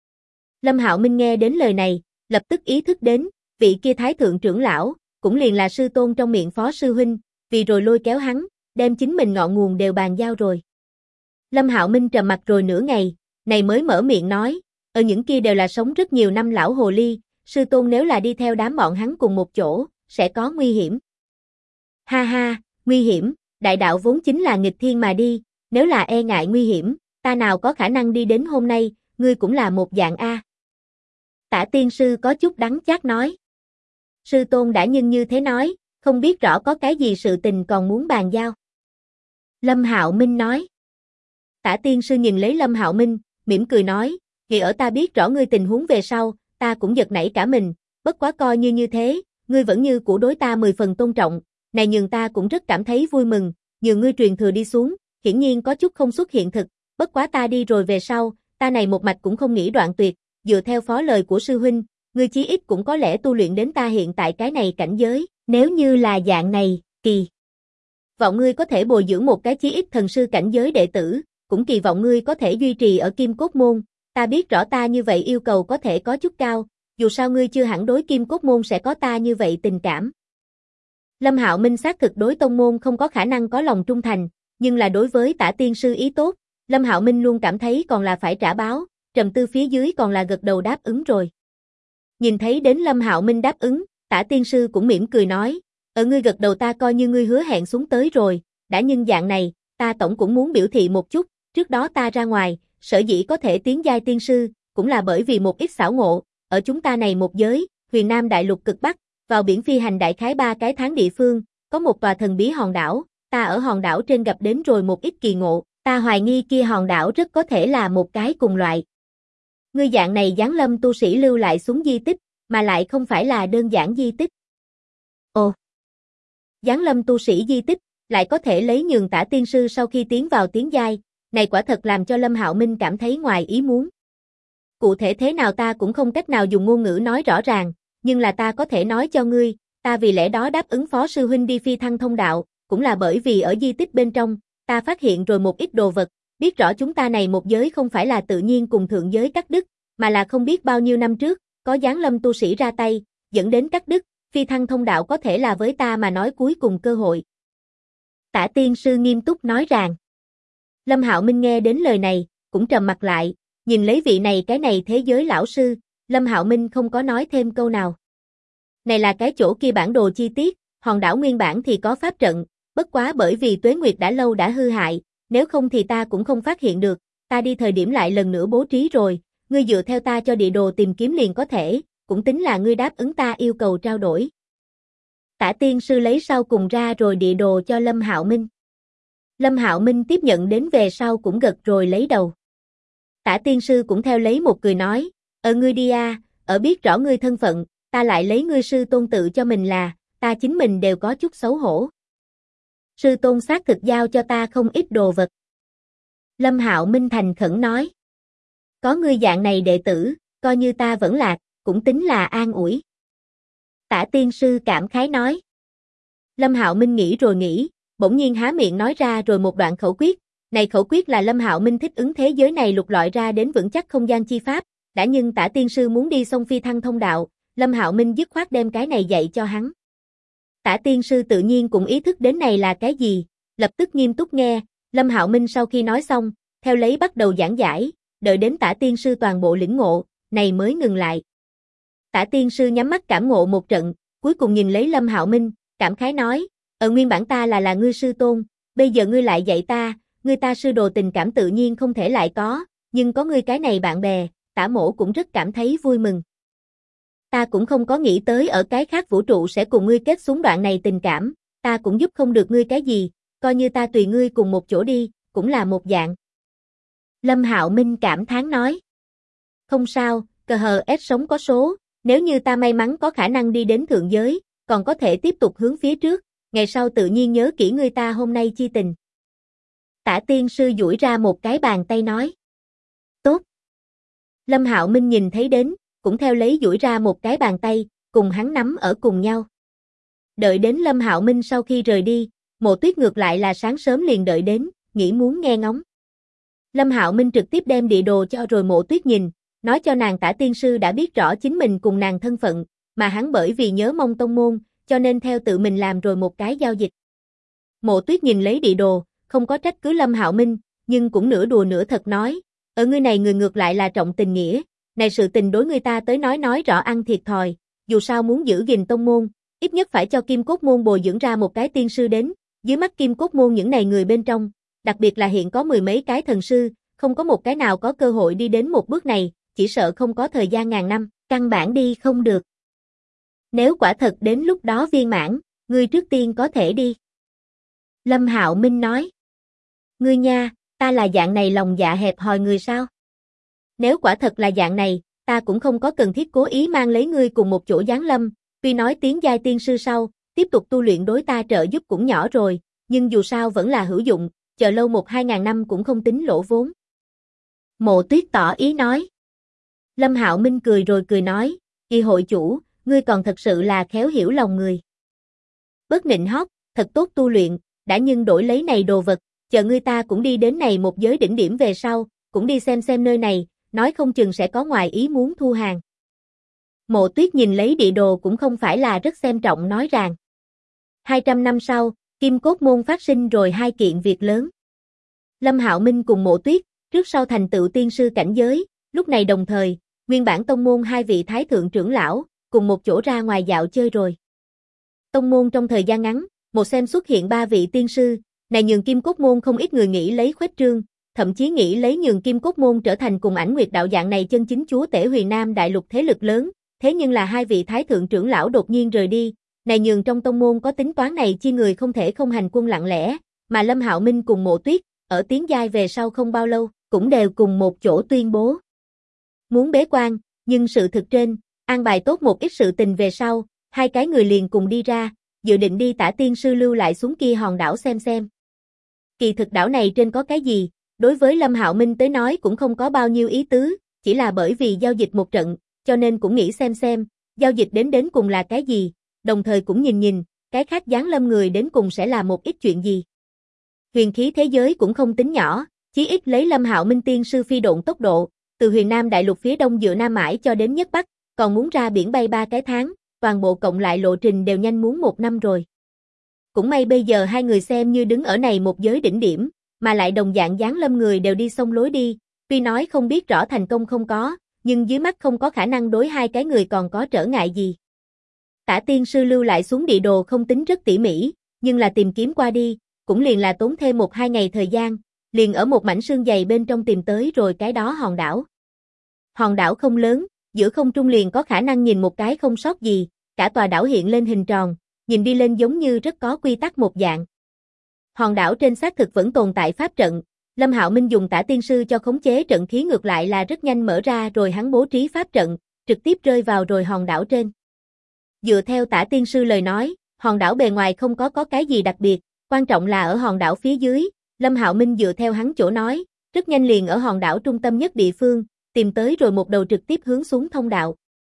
Lâm Hạo Minh nghe đến lời này, lập tức ý thức đến, vị kia Thái thượng trưởng lão, cũng liền là sư tôn trong miệng phó sư huynh, vì rồi lôi kéo hắn, đem chính mình ngọn nguồn đều bàn giao rồi. Lâm Hạo Minh trầm mặt rồi nửa ngày, này mới mở miệng nói, ở những kia đều là sống rất nhiều năm lão hồ ly, sư tôn nếu là đi theo đám bọn hắn cùng một chỗ, sẽ có nguy hiểm. Ha ha, nguy hiểm, đại đạo vốn chính là nghịch thiên mà đi, nếu là e ngại nguy hiểm, ta nào có khả năng đi đến hôm nay, ngươi cũng là một dạng A. Tả tiên sư có chút đắng chát nói. Sư tôn đã như thế nói, không biết rõ có cái gì sự tình còn muốn bàn giao. Lâm Hạo Minh nói. Tả tiên sư nhìn lấy Lâm Hạo Minh, mỉm cười nói, vì ở ta biết rõ ngươi tình huống về sau, ta cũng giật nảy cả mình, bất quá coi như thế, ngươi vẫn như cũ đối ta 10 phần tôn trọng, này nhường ta cũng rất cảm thấy vui mừng, nhường ngươi truyền thừa đi xuống, hiển nhiên có chút không xuất hiện thực, bất quá ta đi rồi về sau, ta này một mạch cũng không nghĩ đoạn tuyệt, dựa theo phó lời của sư huynh, ngươi chí ít cũng có lẽ tu luyện đến ta hiện tại cái này cảnh giới, nếu như là dạng này, kỳ vọng ngươi có thể bồi dưỡng một cái chí ít thần sư cảnh giới đệ tử, cũng kỳ vọng ngươi có thể duy trì ở Kim Cốt Môn, ta biết rõ ta như vậy yêu cầu có thể có chút cao, dù sao ngươi chưa hẳn đối Kim Cốt môn sẽ có ta như vậy tình cảm. Lâm Hạo Minh xác thực đối tông môn không có khả năng có lòng trung thành, nhưng là đối với Tả tiên sư ý tốt, Lâm Hạo Minh luôn cảm thấy còn là phải trả báo, trầm tư phía dưới còn là gật đầu đáp ứng rồi. Nhìn thấy đến Lâm Hạo Minh đáp ứng, Tả tiên sư cũng mỉm cười nói, ở ngươi gật đầu ta coi như ngươi hứa hẹn xuống tới rồi, đã nhưng dạng này, ta tổng cũng muốn biểu thị một chút, trước đó ta ra ngoài, sở dĩ có thể tiến giai tiên sư, cũng là bởi vì một ít xảo ngộ, ở chúng ta này một giới, Huyền Nam đại lục cực Bắc, vào biển phi hành đại khái 3 cái tháng địa phương, có một tòa thần bí hòn đảo, ta ở hòn đảo trên gặp đến rồi một ít kỳ ngộ, ta hoài nghi kia hòn đảo rất có thể là một cái cùng loại. Ngươi dạng này giáng lâm tu sĩ lưu lại xuống di tích, mà lại không phải là đơn giản di tích. Ồ! Giáng lâm tu sĩ di tích, lại có thể lấy nhường Tả tiên sư sau khi tiến vào tiến giai, này quả thật làm cho Lâm Hạo Minh cảm thấy ngoài ý muốn. Cụ thể thế nào ta cũng không cách nào dùng ngôn ngữ nói rõ ràng, nhưng là ta có thể nói cho ngươi, ta vì lẽ đó đáp ứng phó sư huynh đi phi thăng thông đạo, cũng là bởi vì ở di tích bên trong, ta phát hiện rồi một ít đồ vật, biết rõ chúng ta này một giới không phải là tự nhiên cùng thượng giới cắt đứt, mà là không biết bao nhiêu năm trước, có giáng lâm tu sĩ ra tay, dẫn đến cắt đứt, phi thăng thông đạo có thể là với ta mà nói cuối cùng cơ hội. Tả tiên sư nghiêm túc nói rằng. Lâm Hạo Minh nghe đến lời này, cũng trầm mặt lại, nhìn lấy vị này cái này thế giới lão sư, Lâm Hạo Minh không có nói thêm câu nào. Này là cái chỗ kia bản đồ chi tiết, hòn đảo nguyên bản thì có pháp trận, bất quá bởi vì Tuế Nguyệt đã lâu đã hư hại, nếu không thì ta cũng không phát hiện được, ta đi thời điểm lại lần nữa bố trí rồi, ngươi dựa theo ta cho địa đồ tìm kiếm liền có thể, cũng tính là ngươi đáp ứng ta yêu cầu trao đổi. Tả tiên sư lấy sau cùng ra rồi địa đồ cho Lâm Hạo Minh. Lâm Hạo Minh tiếp nhận đến về sau cũng gật rồi lấy đầu. Tả tiên sư cũng theo lấy một cười nói, ngươi đi ở biết rõ ngươi thân phận, ta lại lấy ngươi sư tôn tự cho mình là, ta chính mình đều có chút xấu hổ. Sư tôn xác thực giao cho ta không ít đồ vật. Lâm Hạo Minh thành khẩn nói. Có ngươi dạng này đệ tử, coi như ta vẫn lạc, cũng tính là an ủi. Tả tiên sư cảm khái nói. Lâm Hạo Minh nghĩ rồi nghĩ, bỗng nhiên há miệng nói ra rồi một đoạn khẩu quyết. Này khẩu quyết là Lâm Hạo Minh thích ứng thế giới này lục lọi ra đến vững chắc không gian chi pháp, đã nhưng Tả tiên sư muốn đi sông phi thăng thông đạo, Lâm Hạo Minh dứt khoát đem cái này dạy cho hắn. Tả tiên sư tự nhiên cũng ý thức đến này là cái gì, lập tức nghiêm túc nghe, Lâm Hạo Minh sau khi nói xong, theo lấy bắt đầu giảng giải, đợi đến Tả tiên sư toàn bộ lĩnh ngộ, này mới ngừng lại. Tả tiên sư nhắm mắt cảm ngộ một trận, cuối cùng nhìn lấy Lâm Hạo Minh, cảm khái nói, nguyên bản ta là ngươi sư tôn, bây giờ ngươi lại dạy ta, ngươi ta sư đồ tình cảm tự nhiên không thể lại có, nhưng có ngươi cái này bạn bè, Tả mỗ cũng rất cảm thấy vui mừng. Ta cũng không có nghĩ tới ở cái khác vũ trụ sẽ cùng ngươi kết xuống đoạn này tình cảm, ta cũng giúp không được ngươi cái gì, coi như ta tùy ngươi cùng một chỗ đi, cũng là một dạng. Lâm Hạo Minh cảm thán nói. Không sao, cờ hờ ép sống có số, nếu như ta may mắn có khả năng đi đến thượng giới, còn có thể tiếp tục hướng phía trước, ngày sau tự nhiên nhớ kỹ ngươi ta hôm nay chi tình. Tả tiên sư duỗi ra một cái bàn tay nói. Tốt. Lâm Hạo Minh nhìn thấy đến, cũng theo lấy duỗi ra một cái bàn tay, cùng hắn nắm ở cùng nhau. Đợi đến Lâm Hạo Minh sau khi rời đi, Mộ Tuyết ngược lại là sáng sớm liền đợi đến, nghĩ muốn nghe ngóng. Lâm Hạo Minh trực tiếp đem địa đồ cho rồi Mộ Tuyết nhìn, nói cho nàng Tả tiên sư đã biết rõ chính mình cùng nàng thân phận, mà hắn bởi vì nhớ mong tông môn, cho nên theo tự mình làm rồi một cái giao dịch. Mộ Tuyết nhìn lấy địa đồ, không có trách cứ Lâm Hạo Minh, nhưng cũng nửa đùa nửa thật nói, ở ngươi này người ngược lại là trọng tình nghĩa, này sự tình đối người ta tới nói rõ ăn thiệt thòi, dù sao muốn giữ gìn tông môn, ít nhất phải cho Kim Cốt môn bồi dưỡng ra một cái tiên sư đến, dưới mắt Kim Cốt môn những này người bên trong, đặc biệt là hiện có mười mấy cái thần sư, không có một cái nào có cơ hội đi đến một bước này, chỉ sợ không có thời gian ngàn năm, căn bản đi không được. Nếu quả thật đến lúc đó viên mãn, ngươi trước tiên có thể đi. Lâm Hạo Minh nói. Ngươi nha, ta là dạng này lòng dạ hẹp hòi người sao? Nếu quả thật là dạng này, ta cũng không có cần thiết cố ý mang lấy ngươi cùng một chỗ giáng lâm, tuy nói tiến giai tiên sư sau, tiếp tục tu luyện đối ta trợ giúp cũng nhỏ rồi, nhưng dù sao vẫn là hữu dụng, chờ lâu 1-2 ngàn năm cũng không tính lỗ vốn. Mộ Tuyết tỏ ý nói. Lâm Hạo Minh cười rồi cười nói, kỳ hội chủ, ngươi còn thật sự là khéo hiểu lòng người. Bớt nịnh hót, thật tốt tu luyện, đã nhưng đổi lấy này đồ vật, chờ ngươi ta cũng đi đến này một giới đỉnh điểm về sau, cũng đi xem nơi này, nói không chừng sẽ có ngoài ý muốn thu hàng. Mộ Tuyết nhìn lấy địa đồ cũng không phải là rất xem trọng nói rằng. 200 năm sau, Kim Cốt Môn phát sinh rồi hai kiện việc lớn. Lâm Hạo Minh cùng Mộ Tuyết, trước sau thành tựu tiên sư cảnh giới, lúc này đồng thời, nguyên bản tông môn hai vị thái thượng trưởng lão, cùng một chỗ ra ngoài dạo chơi rồi. Tông môn trong thời gian ngắn, một xem xuất hiện ba vị tiên sư, này nhường Kim Cốt Môn không ít người nghĩ lấy khuếch trương, thậm chí nghĩ lấy nhường Kim Cốt Môn trở thành cùng Ảnh Nguyệt đạo dạng này chân chính chúa tể Huyền Nam đại lục thế lực lớn, thế nhưng là hai vị thái thượng trưởng lão đột nhiên rời đi, này nhường trong tông môn có tính toán này chi người không thể không hành quân lặng lẽ, mà Lâm Hạo Minh cùng Mộ Tuyết, ở tiến giai về sau không bao lâu, cũng đều cùng một chỗ tuyên bố. Muốn bế quan, nhưng sự thực trên, an bài tốt một ít sự tình về sau, hai cái người liền cùng đi ra, dự định đi Tả tiên sư lưu lại xuống kia hòn đảo xem. Kỳ thực đảo này trên có cái gì, đối với Lâm Hạo Minh tới nói cũng không có bao nhiêu ý tứ, chỉ là bởi vì giao dịch một trận, cho nên cũng nghĩ xem, giao dịch đến cùng là cái gì, đồng thời cũng nhìn, cái khác giáng lâm người đến cùng sẽ là một ít chuyện gì. Huyền khí thế giới cũng không tính nhỏ, chí ít lấy Lâm Hạo Minh tiên sư phi độn tốc độ, từ Huyền Nam đại lục phía đông dựa nam mãi cho đến nhất bắc, còn muốn ra biển bay 3 cái tháng, toàn bộ cộng lại lộ trình đều nhanh muốn 1 năm rồi. Cũng may bây giờ hai người xem như đứng ở này một giới đỉnh điểm, mà lại đồng dạng giáng lâm người đều đi xong lối đi, tuy nói không biết rõ thành công không có, nhưng dưới mắt không có khả năng đối hai cái người còn có trở ngại gì. Tả tiên sư lưu lại xuống địa đồ không tính rất tỉ mỉ, nhưng là tìm kiếm qua đi, cũng liền là tốn thêm 1-2 ngày thời gian, liền ở một mảnh sương dày bên trong tìm tới rồi cái đó hòn đảo. Hòn đảo không lớn, giữa không trung liền có khả năng nhìn một cái không sót gì, cả tòa đảo hiện lên hình tròn, nhìn đi lên giống như rất có quy tắc một dạng. Hòn đảo trên xác thực vẫn tồn tại pháp trận, Lâm Hạo Minh dùng Tả tiên sư cho khống chế trận khí ngược lại là rất nhanh mở ra rồi hắn bố trí pháp trận, trực tiếp rơi vào rồi hòn đảo trên. Dựa theo Tả tiên sư lời nói, hòn đảo bề ngoài không có cái gì đặc biệt, quan trọng là ở hòn đảo phía dưới, Lâm Hạo Minh dựa theo hắn chỗ nói, rất nhanh liền ở hòn đảo trung tâm nhất địa phương, tìm tới rồi một đầu trực tiếp hướng xuống thông đạo.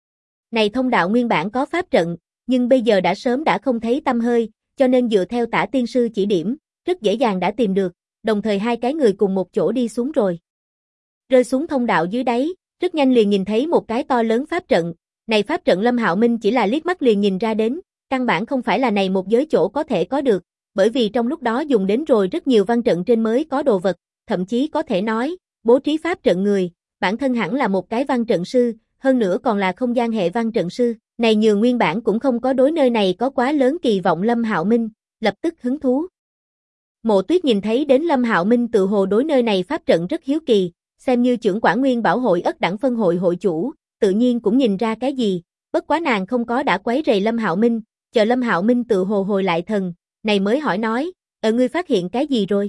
Này thông đạo nguyên bản có pháp trận, nhưng bây giờ đã sớm đã không thấy tăm hơi, cho nên dựa theo Tả tiên sư chỉ điểm, rất dễ dàng đã tìm được, đồng thời hai cái người cùng một chỗ đi xuống rồi. Rơi xuống thông đạo dưới đáy, rất nhanh liền nhìn thấy một cái to lớn pháp trận, này pháp trận Lâm Hạo Minh chỉ là liếc mắt liền nhìn ra đến, căn bản không phải là này một giới chỗ có thể có được, bởi vì trong lúc đó dùng đến rồi rất nhiều văn trận trên mới có đồ vật, thậm chí có thể nói, bố trí pháp trận người, bản thân hẳn là một cái văn trận sư, hơn nữa còn là không gian hệ văn trận sư, này nhường nguyên bản cũng không có đối nơi này có quá lớn kỳ vọng Lâm Hạo Minh, lập tức hứng thú. Mộ Tuyết nhìn thấy đến Lâm Hạo Minh tự hồ đối nơi này pháp trận rất hiếu kỳ, xem như trưởng quản nguyên bảo hội ất đẳng phân hội hội chủ, tự nhiên cũng nhìn ra cái gì, bất quá nàng không có đã quấy rầy Lâm Hạo Minh, chờ Lâm Hạo Minh tự hồ hồi lại thần, này mới hỏi nói, ngươi phát hiện cái gì rồi?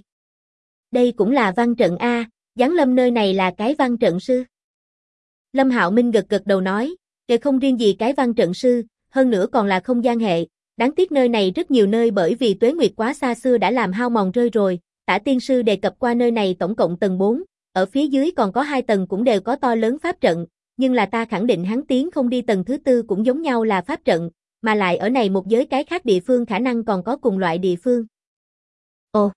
Đây cũng là văn trận A, giáng lâm nơi này là cái văn trận sư. Lâm Hạo Minh gật đầu nói, không riêng gì cái văn trận sư, hơn nữa còn là không gian hệ, đáng tiếc nơi này rất nhiều nơi bởi vì tuế nguyệt quá xa xưa đã làm hao mòn rơi rồi, Tả tiên sư đề cập qua nơi này tổng cộng tầng 4, ở phía dưới còn có 2 tầng cũng đều có to lớn pháp trận, nhưng là ta khẳng định hắn tiến không đi tầng thứ 4 cũng giống nhau là pháp trận, mà lại ở này một giới cái khác địa phương khả năng còn có cùng loại địa phương. Ồ!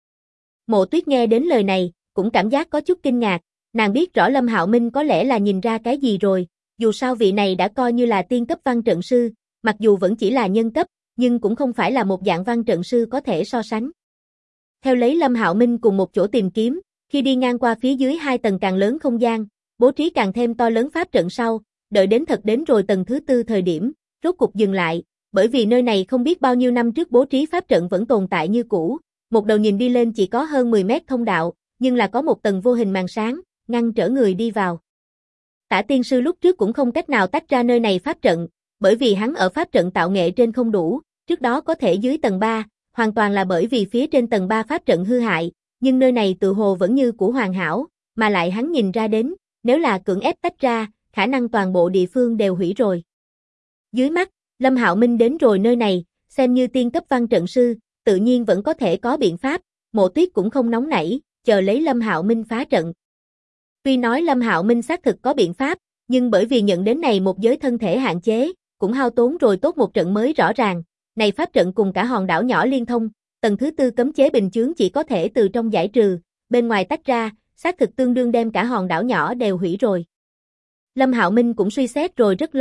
Mộ Tuyết nghe đến lời này, cũng cảm giác có chút kinh ngạc, nàng biết rõ Lâm Hạo Minh có lẽ là nhìn ra cái gì rồi, dù sao vị này đã coi như là tiên cấp văn trận sư, mặc dù vẫn chỉ là nhân cấp, nhưng cũng không phải là một dạng văn trận sư có thể so sánh. Theo lấy Lâm Hạo Minh cùng một chỗ tìm kiếm, khi đi ngang qua phía dưới 2 tầng càng lớn không gian, bố trí càng thêm to lớn pháp trận sau, đợi đến thật đến rồi tầng thứ 4 thời điểm, rốt cục dừng lại, bởi vì nơi này không biết bao nhiêu năm trước bố trí pháp trận vẫn tồn tại như cũ, một đầu nhìn đi lên chỉ có hơn 10 mét thông đạo, nhưng là có một tầng vô hình màn sáng, ngăn trở người đi vào. Tả tiên sư lúc trước cũng không cách nào tách ra nơi này pháp trận, bởi vì hắn ở pháp trận tạo nghệ trên không đủ, trước đó có thể dưới tầng 3, hoàn toàn là bởi vì phía trên tầng 3 pháp trận hư hại, nhưng nơi này tự hồ vẫn như cũ hoàn hảo, mà lại hắn nhìn ra đến, nếu là cưỡng ép tách ra, khả năng toàn bộ địa phương đều hủy rồi. Dưới mắt, Lâm Hạo Minh đến rồi nơi này, xem như tiên cấp văn trận sư, tự nhiên vẫn có thể có biện pháp, Mộ Tuyết cũng không nóng nảy, chờ lấy Lâm Hạo Minh phá trận. Tuy nói Lâm Hạo Minh xác thực có biện pháp, nhưng bởi vì nhận đến này một giới thân thể hạn chế, cũng hao tốn rồi tốt một trận mới rõ ràng, này pháp trận cùng cả hòn đảo nhỏ liên thông, tầng thứ 4 cấm chế bình chướng chỉ có thể từ trong giải trừ, bên ngoài tách ra, xác thực tương đương đem cả hòn đảo nhỏ đều hủy rồi. Lâm Hạo Minh cũng suy xét rồi rất lâu,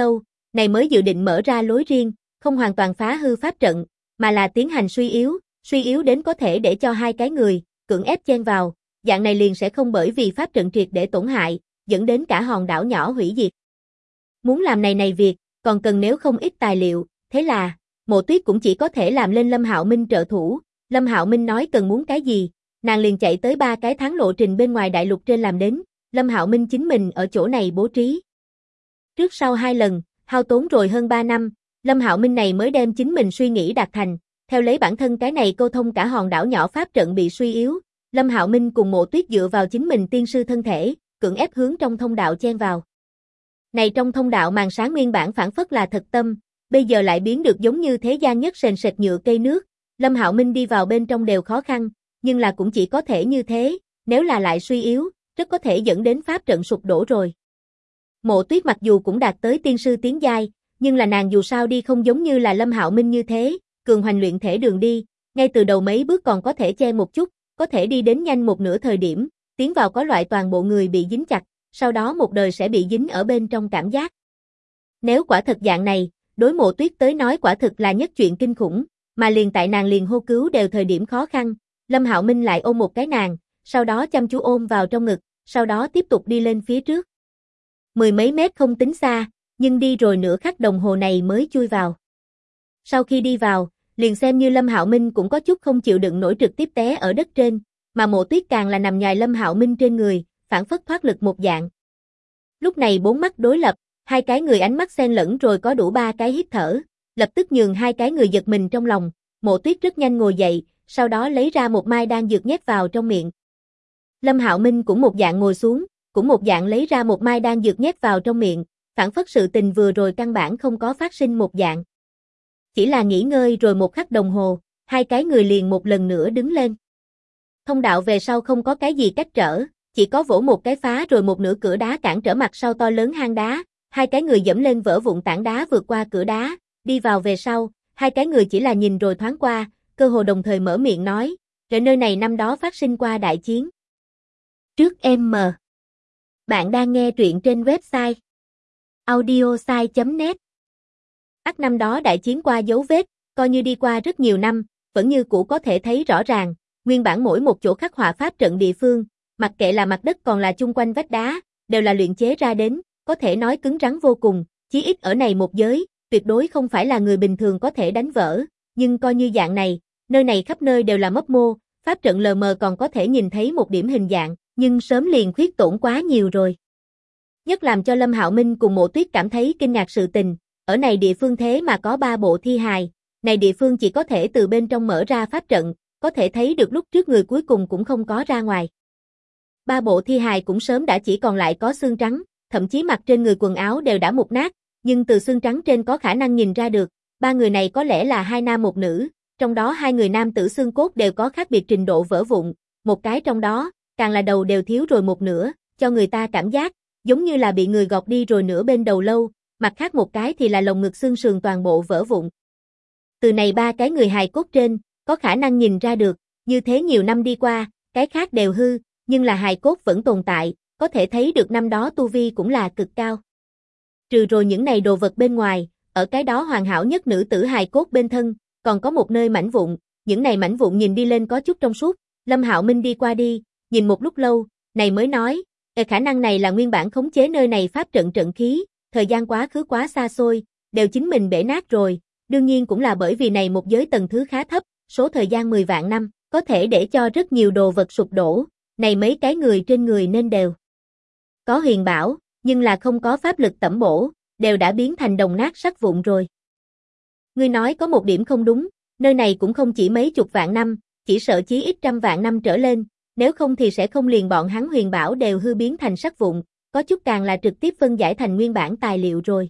này mới dự định mở ra lối riêng, không hoàn toàn phá hư pháp trận, mà là tiến hành suy yếu đến có thể để cho hai cái người cưỡng ép chen vào, dạng này liền sẽ không bởi vì pháp trận triệt để tổn hại, dẫn đến cả hòn đảo nhỏ hủy diệt. Muốn làm này việc, còn cần nếu không ít tài liệu, thế là Mộ Tuyết cũng chỉ có thể làm lên Lâm Hạo Minh trợ thủ. Lâm Hạo Minh nói cần muốn cái gì, nàng liền chạy tới 3 cái tháng lộ trình bên ngoài đại lục trên làm đến, Lâm Hạo Minh chính mình ở chỗ này bố trí. Trước sau 2 lần, hao tốn rồi hơn 3 năm, Lâm Hạo Minh này mới đem chính mình suy nghĩ đạt thành, theo lấy bản thân cái này câu thông cả hòn đảo nhỏ pháp trận bị suy yếu, Lâm Hạo Minh cùng Mộ Tuyết dựa vào chính mình tiên sư thân thể, cưỡng ép hướng trong thông đạo chen vào. Này trong thông đạo màn sáng nguyên bản phản phất là thật tâm, bây giờ lại biến được giống như thế gian nhất sền sệt nhựa cây nước, Lâm Hạo Minh đi vào bên trong đều khó khăn, nhưng là cũng chỉ có thể như thế, nếu là lại suy yếu, rất có thể dẫn đến pháp trận sụp đổ rồi. Mộ Tuyết mặc dù cũng đạt tới tiên sư tiến giai, nhưng là nàng dù sao đi không giống như là Lâm Hạo Minh như thế, cường hoành luyện thể đường đi, ngay từ đầu mấy bước còn có thể che một chút, có thể đi đến nhanh một nửa thời điểm, tiến vào có loại toàn bộ người bị dính chặt, sau đó một đời sẽ bị dính ở bên trong cảm giác. Nếu quả thật dạng này, đối Mộ Tuyết tới nói quả thực là nhất chuyện kinh khủng, mà liền tại nàng liền hô cứu đều thời điểm khó khăn, Lâm Hạo Minh lại ôm một cái nàng, sau đó chăm chú ôm vào trong ngực, sau đó tiếp tục đi lên phía trước. 10 mấy mét không tính xa, nhưng đi rồi nửa khắc đồng hồ này mới chui vào. Sau khi đi vào, liền xem như Lâm Hạo Minh cũng có chút không chịu đựng nổi trực tiếp té ở đất trên, mà Mộ Tuyết càng là nằm nhòi Lâm Hạo Minh trên người, phản phất thoát lực một dạng. Lúc này 4 mắt đối lập, hai cái người ánh mắt xen lẫn rồi có đủ 3 cái hít thở, lập tức nhường hai cái người giật mình trong lòng, Mộ Tuyết rất nhanh ngồi dậy, sau đó lấy ra một mai đan dược nhét vào trong miệng. Lâm Hạo Minh cũng một dạng ngồi xuống, cũng một dạng lấy ra một mai đan dược nhét vào trong miệng, phản phất sự tình vừa rồi căn bản không có phát sinh một dạng. Chỉ là nghỉ ngơi rồi một khắc đồng hồ, hai cái người liền một lần nữa đứng lên. Thông đạo về sau không có cái gì cách trở, chỉ có vỗ một cái phá rồi một nửa cửa đá cản trở mặt sau to lớn hang đá, hai cái người dẫm lên vỡ vụn tảng đá vượt qua cửa đá, đi vào về sau, hai cái người chỉ là nhìn rồi thoáng qua, cơ hồ đồng thời mở miệng nói, ở nơi này năm đó phát sinh qua đại chiến. Trước M. Bạn đang nghe truyện trên website audiosai.net. Ắt năm đó đại chiến qua dấu vết, coi như đi qua rất nhiều năm, vẫn như cũ có thể thấy rõ ràng, nguyên bản mỗi một chỗ khắc họa pháp trận địa phương, mặc kệ là mặt đất còn là chung quanh vách đá, đều là luyện chế ra đến, có thể nói cứng rắn vô cùng, chí ít ở này một giới, tuyệt đối không phải là người bình thường có thể đánh vỡ, nhưng coi như dạng này, nơi này khắp nơi đều là mấp mô, pháp trận lờ mờ còn có thể nhìn thấy một điểm hình dạng, nhưng sớm liền khuyết tổn quá nhiều rồi. Nhất làm cho Lâm Hạo Minh cùng Mộ Tuyết cảm thấy kinh ngạc sự tình, ở này địa phương thế mà có 3 bộ thi hài, này địa phương chỉ có thể từ bên trong mở ra pháp trận, có thể thấy được lúc trước người cuối cùng cũng không có ra ngoài. 3 bộ thi hài cũng sớm đã chỉ còn lại có xương trắng, thậm chí mặt trên người quần áo đều đã mục nát, nhưng từ xương trắng trên có khả năng nhìn ra được, 3 người này có lẽ là 2 nam 1 nữ, trong đó 2 người nam tử xương cốt đều có khác biệt trình độ vỡ vụn, một cái trong đó, càng là đầu đều thiếu rồi một nửa, cho người ta cảm giác, giống như là bị người gọt đi rồi nửa bên đầu lâu, mặt khác một cái thì là lồng ngực xương sườn toàn bộ vỡ vụn. Từ này 3 cái người hài cốt trên, có khả năng nhìn ra được, như thế nhiều năm đi qua, cái khác đều hư, nhưng là hài cốt vẫn tồn tại, có thể thấy được năm đó tu vi cũng là cực cao. Trừ rồi những này đồ vật bên ngoài, ở cái đó hoàn hảo nhất nữ tử hài cốt bên thân, còn có một nơi mảnh vụn, những này mảnh vụn nhìn đi lên có chút trong suốt, Lâm Hạo Minh đi qua đi, nhìn một lúc lâu, này mới nói, khả năng này là nguyên bản khống chế nơi này pháp trận trận khí, thời gian quá khứ quá xa xôi, đều chính mình bể nát rồi, đương nhiên cũng là bởi vì này một giới tầng thứ khá thấp, số thời gian 10 vạn năm, có thể để cho rất nhiều đồ vật sụp đổ, này mấy cái người trên người nên đều có huyền bảo, nhưng là không có pháp lực tẩm bổ, đều đã biến thành đồng nát sắt vụn rồi. Ngươi nói có một điểm không đúng, nơi này cũng không chỉ mấy chục vạn năm, chỉ sợ chí ít trăm vạn năm trở lên, nếu không thì sẽ không liền bọn hắn huyền bảo đều hư biến thành sắt vụn, có chút càng là trực tiếp phân giải thành nguyên bản tài liệu rồi.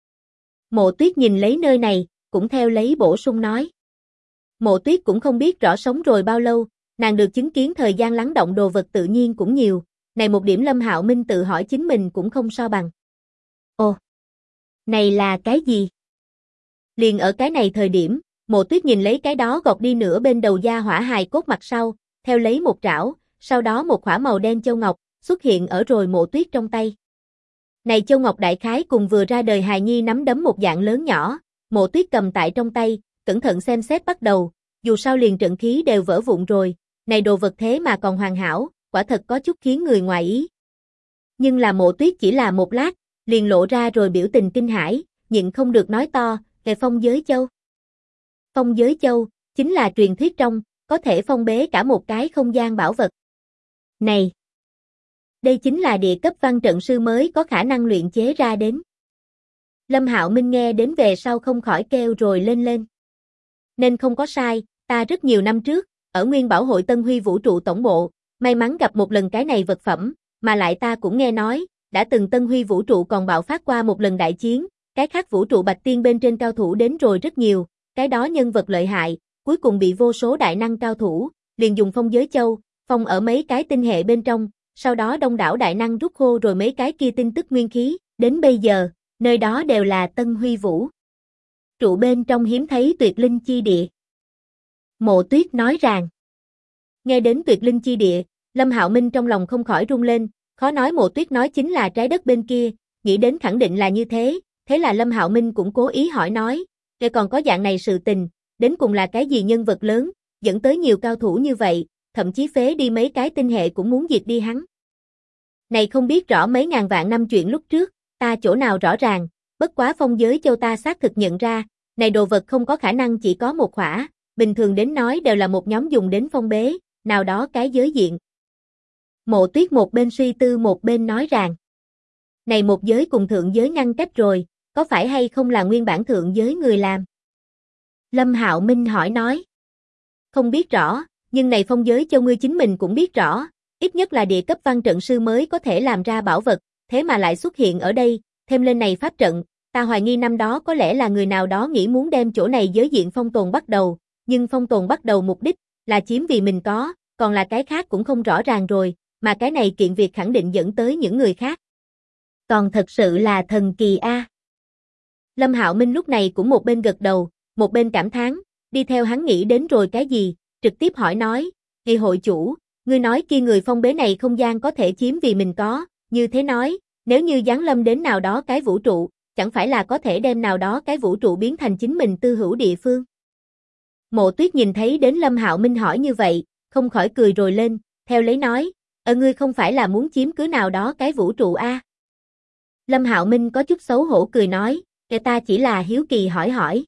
Mộ Tuyết nhìn lấy nơi này, cũng theo lấy bổ sung nói. Mộ Tuyết cũng không biết rõ sống rồi bao lâu, nàng được chứng kiến thời gian lắng động đồ vật tự nhiên cũng nhiều, này một điểm Lâm Hạo Minh tự hỏi chính mình cũng không so bằng. Ồ, này là cái gì? Liền ở cái này thời điểm, Mộ Tuyết nhìn lấy cái đó gọt đi nửa bên đầu da hỏa hài cốt mặt sau, theo lấy một trảo, sau đó một khỏa màu đen châu ngọc, xuất hiện ở rồi Mộ Tuyết trong tay. Này Châu Ngọc đại khái cùng vừa ra đời hài nhi nắm đấm một dạng lớn nhỏ, Mộ Tuyết cầm tại trong tay, cẩn thận xem xét bắt đầu, dù sao liền trận khí đều vỡ vụn rồi, này đồ vật thế mà còn hoàn hảo, quả thật có chút khiến người ngoài ý. Nhưng là Mộ Tuyết chỉ là một lát, liền lộ ra rồi biểu tình kinh hãi, nhịn không được nói to, về Phong Giới Châu. Phong Giới Châu, chính là truyền thuyết trong, có thể phong bế cả một cái không gian bảo vật. Này! Đây chính là địa cấp văn trận sư mới có khả năng luyện chế ra đến. Lâm Hạo Minh nghe đến về sau không khỏi kêu rồi lên lên. Nên không có sai, ta rất nhiều năm trước, ở Nguyên Bảo hội Tân Huy Vũ trụ tổng bộ, may mắn gặp một lần cái này vật phẩm, mà lại ta cũng nghe nói, đã từng Tân Huy Vũ trụ còn bạo phát qua một lần đại chiến, cái khác vũ trụ Bạch Tiên bên trên cao thủ đến rồi rất nhiều, cái đó nhân vật lợi hại, cuối cùng bị vô số đại năng cao thủ, liền dùng Phong Giới Châu, phong ở mấy cái tinh hệ bên trong, sau đó đông đảo đại năng rút khô rồi mấy cái kia tin tức nguyên khí, đến bây giờ, nơi đó đều là Tân Huy Vũ trụ bên trong hiếm thấy tuyệt linh chi địa. Mộ Tuyết nói rằng, nghe đến tuyệt linh chi địa, Lâm Hạo Minh trong lòng không khỏi rung lên, khó nói Mộ Tuyết nói chính là trái đất bên kia, nghĩ đến khẳng định là như thế, thế là Lâm Hạo Minh cũng cố ý hỏi nói, để còn có dạng này sự tình, đến cùng là cái gì nhân vật lớn, dẫn tới nhiều cao thủ như vậy, thậm chí phế đi mấy cái tinh hệ cũng muốn diệt đi hắn. Này không biết rõ mấy ngàn vạn năm chuyện lúc trước, ta chỗ nào rõ ràng, bất quá Phong Giới Châu ta xác thực nhận ra, này đồ vật không có khả năng chỉ có một khỏa, bình thường đến nói đều là một nhóm dùng đến phong bế, nào đó cái giới diện. Mộ Tuyết một bên suy tư một bên nói rằng, này một giới cùng thượng giới ngăn cách rồi, có phải hay không là nguyên bản thượng giới người làm? Lâm Hạo Minh hỏi nói, không biết rõ, nhưng này Phong Giới Châu ngươi chính mình cũng biết rõ, ít nhất là địa cấp văn trận sư mới có thể làm ra bảo vật, thế mà lại xuất hiện ở đây, thêm lên này pháp trận, ta hoài nghi năm đó có lẽ là người nào đó nghĩ muốn đem chỗ này giới diện phong tồn bắt đầu, nhưng phong tồn bắt đầu mục đích là chiếm vì mình có, còn là cái khác cũng không rõ ràng rồi, mà cái này kiện việc khẳng định dẫn tới những người khác. Còn thật sự là thần kỳ a. Lâm Hạo Minh lúc này cũng một bên gật đầu, một bên cảm thán, đi theo hắn nghĩ đến rồi cái gì, trực tiếp hỏi nói, "Kỳ hội chủ, ngươi nói kia người phong bế này không gian có thể chiếm vì mình có, như thế nói, nếu như giáng lâm đến nào đó cái vũ trụ, chẳng phải là có thể đem nào đó cái vũ trụ biến thành chính mình tư hữu địa phương?" Mộ Tuyết nhìn thấy đến Lâm Hạo Minh hỏi như vậy, không khỏi cười rồi lên, theo lấy nói, ngươi không phải là muốn chiếm cứ nào đó cái vũ trụ a? Lâm Hạo Minh có chút xấu hổ cười nói, ta chỉ là hiếu kỳ hỏi hỏi.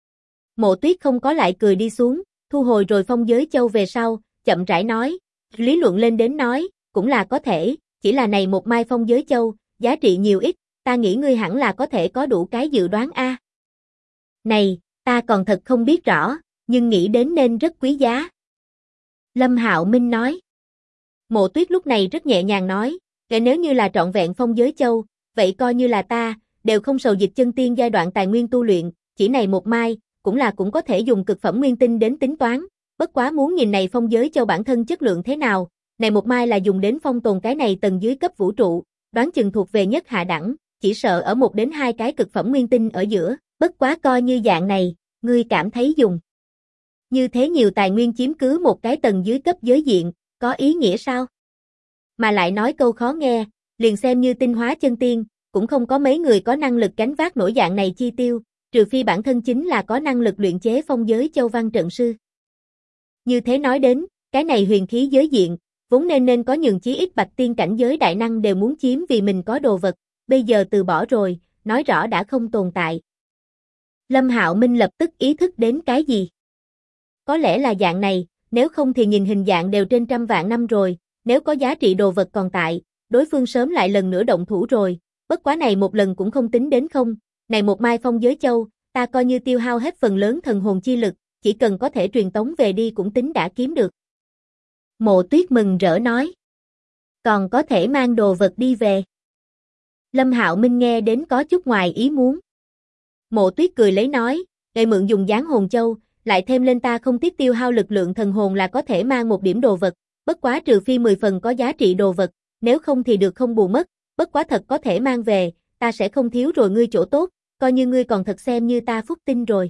Mộ Tuyết không có lại cười đi xuống, thu hồi rồi Phong Giới Châu về sau, chậm rãi nói, lý luận lên đến nói, cũng là có thể, chỉ là này một mai Phong Giới Châu, giá trị nhiều ít, ta nghĩ ngươi hẳn là có thể có đủ cái dự đoán a. Này, ta còn thật không biết rõ, nhưng nghĩ đến nên rất quý giá. Lâm Hạo Minh nói. Mộ Tuyết lúc này rất nhẹ nhàng nói, nếu như là trọn vẹn Phong Giới Châu, vậy coi như là ta, đều không sầu dịch chân tiên giai đoạn tài nguyên tu luyện, chỉ này một mai, cũng có thể dùng cực phẩm nguyên tinh đến tính toán, bất quá muốn nhìn này Phong Giới Châu bản thân chất lượng thế nào, này một mai là dùng đến phong tồn cái này tầng dưới cấp vũ trụ, đoán chừng thuộc về nhất hạ đẳng, chỉ sợ ở 1 đến 2 cái cực phẩm nguyên tinh ở giữa, bất quá coi như dạng này, ngươi cảm thấy dùng như thế nhiều tài nguyên chiếm cứ một cái tầng dưới cấp giới diện, có ý nghĩa sao? Mà lại nói câu khó nghe, liền xem như tinh hóa chân tiên, cũng không có mấy người có năng lực gánh vác nổi dạng này chi tiêu, trừ phi bản thân chính là có năng lực luyện chế Phong Giới Châu văn trận sư. Như thế nói đến, cái này huyền khí giới diện, vốn nên có nhường chí ít bạch tiên cảnh giới đại năng đều muốn chiếm vì mình có đồ vật, bây giờ từ bỏ rồi, nói rõ đã không tồn tại. Lâm Hạo Minh lập tức ý thức đến cái gì? Có lẽ là dạng này, nếu không thì nhìn hình dạng đều trên trăm vạn năm rồi, nếu có giá trị đồ vật còn tại, đối phương sớm lại lần nữa động thủ rồi, bất quá này một lần cũng không tính đến không, này một mai Phong Giới Châu, ta coi như tiêu hao hết phần lớn thần hồn chi lực, chỉ cần có thể truyền tống về đi cũng tính đã kiếm được. Mộ Tuyết mừng rỡ nói, còn có thể mang đồ vật đi về. Lâm Hạo Minh nghe đến có chút ngoài ý muốn. Mộ Tuyết cười lấy nói, để mượn dùng dáng hồn châu, lại thêm lên ta không tiếc tiêu hao lực lượng thần hồn là có thể mang một điểm đồ vật, bất quá trừ phi 10 phần có giá trị đồ vật, nếu không thì được không bù mất, bất quá thật có thể mang về, ta sẽ không thiếu rồi ngươi chỗ tốt, coi như ngươi còn thật xem như ta phúc tinh rồi.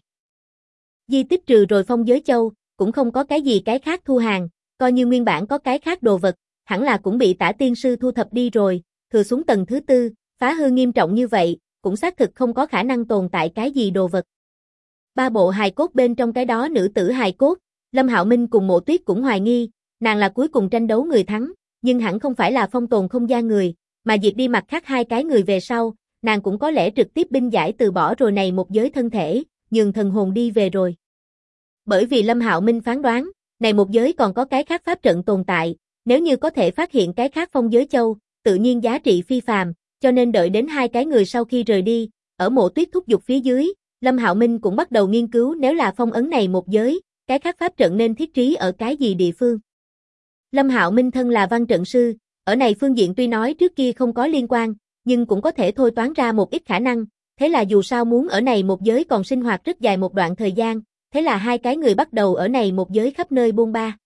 Di tích trừ rồi Phong Giới Châu, cũng không có cái gì cái khác thu hàng, coi như nguyên bản có cái khác đồ vật, hẳn là cũng bị Tả tiên sư thu thập đi rồi, thừa xuống tầng thứ 4, phá hư nghiêm trọng như vậy, cũng xác thực không có khả năng tồn tại cái gì đồ vật. Ba bộ hài cốt bên trong cái đó nữ tử hài cốt, Lâm Hạo Minh cùng Mộ Tuyết cũng hoài nghi, nàng là cuối cùng tranh đấu người thắng, nhưng hẳn không phải là phong tồn không gian người, mà diệt đi mặt khác hai cái người về sau, nàng cũng có lẽ trực tiếp binh giải từ bỏ rồi này một giới thân thể, nhường thần hồn đi về rồi. Bởi vì Lâm Hạo Minh phán đoán, này một giới còn có cái khác pháp trận tồn tại, nếu như có thể phát hiện cái khác phong giới châu, tự nhiên giá trị phi phàm, cho nên đợi đến hai cái người sau khi rời đi, ở Mộ Tuyết thúc giục phía dưới, Lâm Hạo Minh cũng bắt đầu nghiên cứu nếu là phong ấn này một giới, cái khác pháp trận nên thiết trí ở cái gì địa phương. Lâm Hạo Minh thân là văn trận sư, ở này phương diện tuy nói trước kia không có liên quan, nhưng cũng có thể thôi toán ra một ít khả năng, thế là dù sao muốn ở này một giới còn sinh hoạt rất dài một đoạn thời gian, thế là hai cái người bắt đầu ở này một giới khắp nơi bôn ba.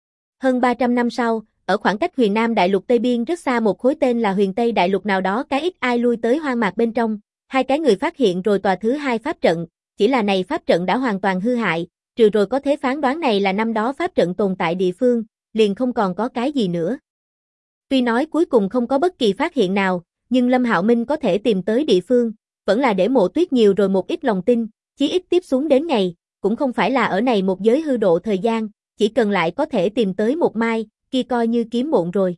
Hơn 300 năm sau, ở khoảng cách Huyền Nam Đại Lục Tây Biên rất xa một khối tên là Huyền Tây Đại Lục nào đó cái ít ai lui tới hoang mạc bên trong, hai cái người phát hiện rồi tòa thứ hai pháp trận, chỉ là này pháp trận đã hoàn toàn hư hại, trừ rồi có thể phán đoán này là năm đó pháp trận tồn tại địa phương, liền không còn có cái gì nữa. Tuy nói cuối cùng không có bất kỳ phát hiện nào, nhưng Lâm Hạo Minh có thể tìm tới địa phương, vẫn là để Mộ Tuyết nhiều rồi một ít lòng tin, chí ít tiếp xuống đến ngày, cũng không phải là ở này một giới hư độ thời gian, chỉ cần lại có thể tìm tới một mai, kia coi như kiếm bộn rồi.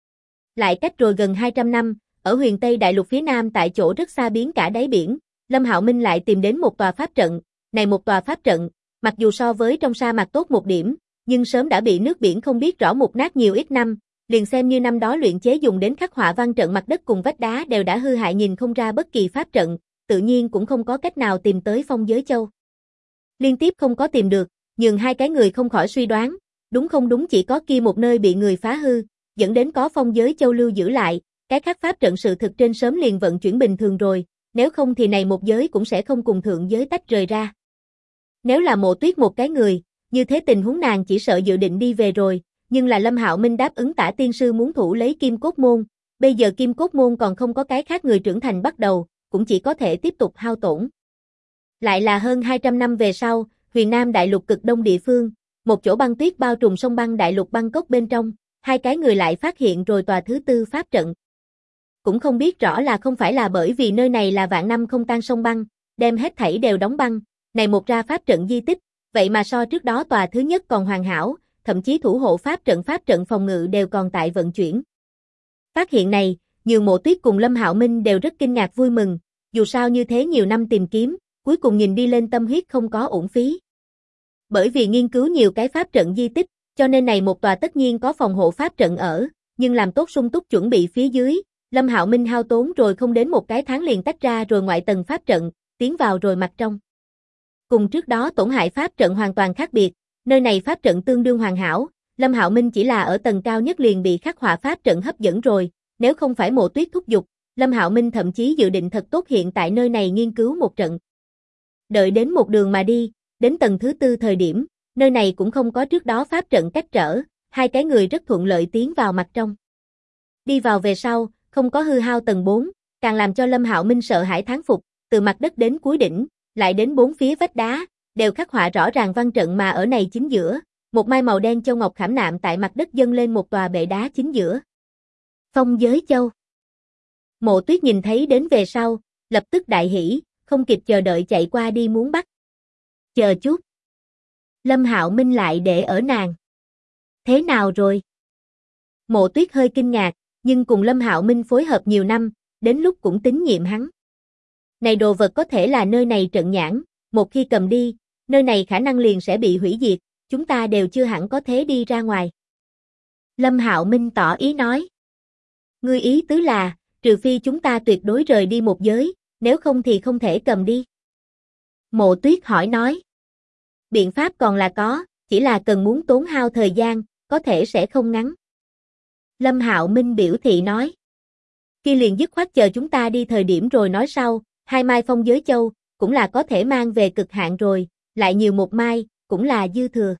Lại cách rồi gần 200 năm, ở Huyền Tây Đại Lục phía Nam tại chỗ rất xa biến cả đáy biển, Lâm Hạo Minh lại tìm đến một tòa pháp trận, này một tòa pháp trận, mặc dù so với trong sa mạc tốt một điểm, nhưng sớm đã bị nước biển không biết rõ mục nát nhiều ít năm, liền xem như năm đó luyện chế dùng đến khắc họa văn trận mặt đất cùng vách đá đều đã hư hại nhìn không ra bất kỳ pháp trận, tự nhiên cũng không có cách nào tìm tới phong giới châu. Liên tiếp không có tìm được, nhường hai cái người không khỏi suy đoán, đúng không đúng chỉ có kia một nơi bị người phá hư, dẫn đến có phong giới châu lưu giữ lại, cái khác pháp trận sự thực trên sớm liền vận chuyển bình thường rồi, nếu không thì này một giới cũng sẽ không cùng thượng giới tách rời ra. Nếu là Mộ Tuyết một cái người, như thế tình huống nàng chỉ sợ dự định đi về rồi, nhưng là Lâm Hạo Minh đáp ứng Tả tiên sư muốn thủ lấy Kim Cốt môn, bây giờ Kim Cốt môn còn không có cái khác người trưởng thành bắt đầu, cũng chỉ có thể tiếp tục hao tổn. Lại là hơn 200 năm về sau, Huyền Nam Đại Lục cực đông địa phương, một chỗ băng tuyết bao trùm sông băng đại lục Bangkok bên trong, hai cái người lại phát hiện rồi tòa thứ tư pháp trận. Cũng không biết rõ là không phải là bởi vì nơi này là vạn năm không tan sông băng, đem hết thảy đều đóng băng, này một ra pháp trận di tích, vậy mà so trước đó tòa thứ nhất còn hoàn hảo, thậm chí thủ hộ pháp trận phòng ngự đều còn tại vận chuyển. Phát hiện này, nhường Mộ Tuyết cùng Lâm Hạo Minh đều rất kinh ngạc vui mừng, dù sao như thế nhiều năm tìm kiếm, cuối cùng nhìn đi lên tâm huyết không có uổng phí. Bởi vì nghiên cứu nhiều cái pháp trận di tích, cho nên này một tòa tất nhiên có phòng hộ pháp trận ở, nhưng làm tốt sung túc chuẩn bị phía dưới, Lâm Hạo Minh hao tốn rồi không đến một cái tháng liền tách ra rồi ngoại tầng pháp trận, tiến vào rồi mặt trong. Cùng trước đó tổn hại pháp trận hoàn toàn khác biệt, nơi này pháp trận tương đương hoàn hảo, Lâm Hạo Minh chỉ là ở tầng cao nhất liền bị khắc họa pháp trận hấp dẫn rồi, nếu không phải Mộ Tuyết thúc giục, Lâm Hạo Minh thậm chí dự định thật tốt hiện tại nơi này nghiên cứu một trận. Đợi đến một đường mà đi, đến tầng thứ tư thời điểm, nơi này cũng không có trước đó pháp trận cách trở, hai cái người rất thuận lợi tiến vào mặt trong. Đi vào về sau, không có hư hao tầng 4, càng làm cho Lâm Hạo Minh sợ hãi thán phục, từ mặt đất đến cuối đỉnh, lại đến bốn phía vách đá, đều khắc họa rõ ràng văn trận mà ở này chính giữa, một mai màu đen châu ngọc khảm nạm tại mặt đất dâng lên một tòa bệ đá chính giữa. Phong giới châu. Mộ Tuyết nhìn thấy đến về sau, lập tức đại hỉ, không kịp chờ đợi chạy qua đi muốn bắt. Chờ chút. Lâm Hạo Minh lại để ở nàng. Thế nào rồi? Mộ Tuyết hơi kinh ngạc, nhưng cùng Lâm Hạo Minh phối hợp nhiều năm, đến lúc cũng tín nhiệm hắn. Này đồ vật có thể là nơi này trận nhãn, một khi cầm đi, nơi này khả năng liền sẽ bị hủy diệt, chúng ta đều chưa hẳn có thế đi ra ngoài. Lâm Hạo Minh tỏ ý nói. Ngươi ý tứ là, trừ phi chúng ta tuyệt đối rời đi một giới, nếu không thì không thể cầm đi. Mộ Tuyết hỏi nói. Biện pháp còn là có, chỉ là cần muốn tốn hao thời gian, có thể sẽ không ngắn. Lâm Hạo Minh biểu thị nói. Kia liền dứt khoát chờ chúng ta đi thời điểm rồi nói sau, hai mai phong giới châu, cũng là có thể mang về cực hạn rồi, lại nhiều một mai, cũng là dư thừa.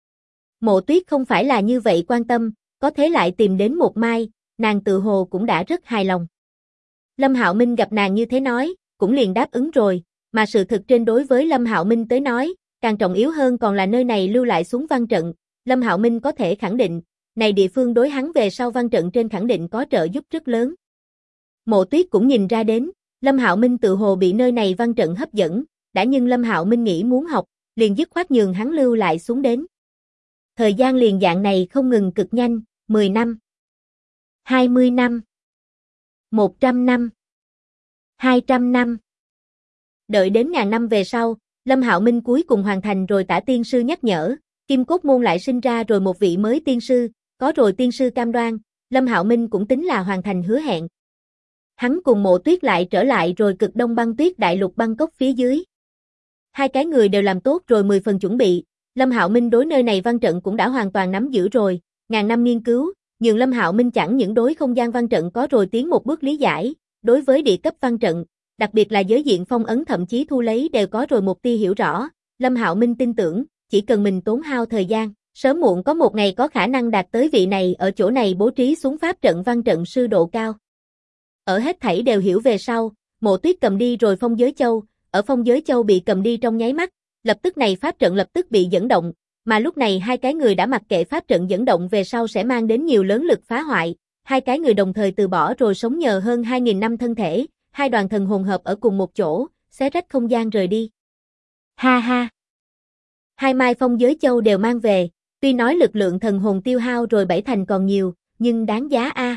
Mộ Tuyết không phải là như vậy quan tâm, có thế lại tìm đến một mai, nàng tự hồ cũng đã rất hài lòng. Lâm Hạo Minh gặp nàng như thế nói, cũng liền đáp ứng rồi, mà sự thực trên đối với Lâm Hạo Minh tới nói, càng trọng yếu hơn còn là nơi này lưu lại xuống văn trận, Lâm Hạo Minh có thể khẳng định, này địa phương đối hắn về sau văn trận trên khẳng định có trợ giúp rất lớn. Mộ Tuyết cũng nhìn ra đến, Lâm Hạo Minh tự hồ bị nơi này văn trận hấp dẫn, đã nhưng Lâm Hạo Minh nghĩ muốn học, liền dứt khoát nhường hắn lưu lại xuống đến. Thời gian liền dạng này không ngừng cực nhanh, 10 năm, 20 năm, 100 năm, 200 năm. Đợi đến ngàn năm về sau, Lâm Hạo Minh cuối cùng hoàn thành rồi Tả tiên sư nhắc nhở, Kim Cốt môn lại sinh ra rồi một vị mới tiên sư, có rồi tiên sư cam đoan, Lâm Hạo Minh cũng tính là hoàn thành hứa hẹn. Hắn cùng Mộ Tuyết lại trở lại rồi Cực Đông băng tuyết đại lục băng cốc phía dưới. Hai cái người đều làm tốt rồi 10 phần chuẩn bị, Lâm Hạo Minh đối nơi này văn trận cũng đã hoàn toàn nắm giữ rồi, ngàn năm nghiên cứu, nhường Lâm Hạo Minh chẳng những đối không gian văn trận có rồi tiến một bước lý giải, đối với địa cấp văn trận, đặc biệt là giới diện phong ấn thậm chí thu lấy đều có rồi một tia hiểu rõ, Lâm Hạo Minh tin tưởng, chỉ cần mình tốn hao thời gian, sớm muộn có một ngày có khả năng đạt tới vị này ở chỗ này bố trí xuống pháp trận văn trận sư độ cao. Ở hết thảy đều hiểu về sau, Mộ Tuyết cầm đi rồi Phong Giới Châu, ở Phong Giới Châu bị cầm đi trong nháy mắt, lập tức này pháp trận lập tức bị dẫn động, mà lúc này hai cái người đã mặc kệ pháp trận dẫn động về sau sẽ mang đến nhiều lớn lực phá hoại, hai cái người đồng thời từ bỏ rồi sống nhờ hơn 2000 năm thân thể, hai đoàn thần hồn hợp ở cùng một chỗ, xé rách không gian rời đi. Ha ha. Hai mai Phong Giới Châu đều mang về, tuy nói lực lượng thần hồn tiêu hao rồi 7 thành còn nhiều, nhưng đáng giá a.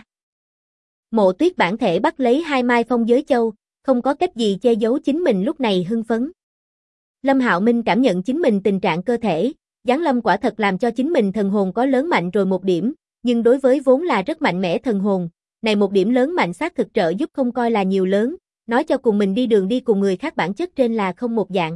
Mộ Tuyết bản thể bắt lấy hai mai Phong Giới Châu, không có cách gì che giấu chính mình lúc này hưng phấn. Lâm Hạo Minh cảm nhận chính mình tình trạng cơ thể, giáng lâm quả thật làm cho chính mình thần hồn có lớn mạnh rồi một điểm, nhưng đối với vốn là rất mạnh mẽ thần hồn, này một điểm lớn mạnh xác thực trợ giúp không coi là nhiều lớn, nói cho cùng mình đi đường đi cùng người khác bản chất trên là không một dạng.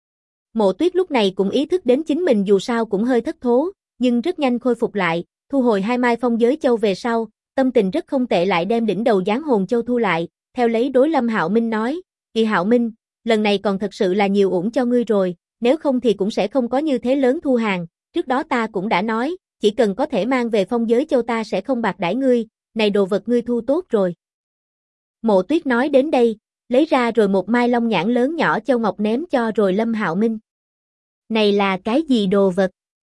Mộ Tuyết lúc này cũng ý thức đến chính mình dù sao cũng hơi thất thố, nhưng rất nhanh khôi phục lại, thu hồi hai mai Phong Giới Châu về sau, tâm tình rất không tệ lại đem đỉnh đầu Giáng Hồn Châu thu lại, theo lấy đối Lâm Hạo Minh nói, "Kỳ Hạo Minh, lần này còn thật sự là nhiều uổng cho ngươi rồi, nếu không thì cũng sẽ không có như thế lớn thu hàng, trước đó ta cũng đã nói, chỉ cần có thể mang về Phong Giới Châu ta sẽ không bạc đãi ngươi, này đồ vật ngươi thu tốt rồi." Mộ Tuyết nói đến đây, lấy ra rồi một mai long nhãn lớn nhỏ châu ngọc ném cho rồi Lâm Hạo Minh. "Này là cái gì đồ vật?"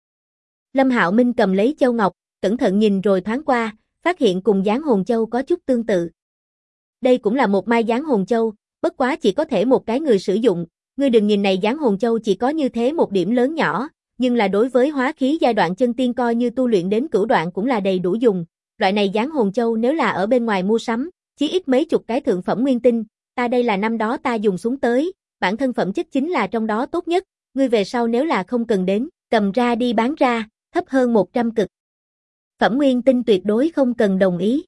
Lâm Hạo Minh cầm lấy châu ngọc, cẩn thận nhìn rồi thoáng qua, phát hiện cùng Giáng Hồn Châu có chút tương tự. Đây cũng là một mai Giáng Hồn Châu, bất quá chỉ có thể một cái người sử dụng, ngươi đừng nhìn này Giáng Hồn Châu chỉ có như thế một điểm lớn nhỏ, nhưng là đối với hóa khí giai đoạn chân tiên coi như tu luyện đến cửu đoạn cũng là đầy đủ dùng, loại này Giáng Hồn Châu nếu là ở bên ngoài mua sắm, chí ít mấy chục cái thượng phẩm nguyên tinh, ta đây là năm đó ta dùng xuống tới, bản thân phẩm chất chính là trong đó tốt nhất, ngươi về sau nếu là không cần đến, cầm ra đi bán ra, thấp hơn 100 cực phẩm nguyên tinh tuyệt đối không cần đồng ý.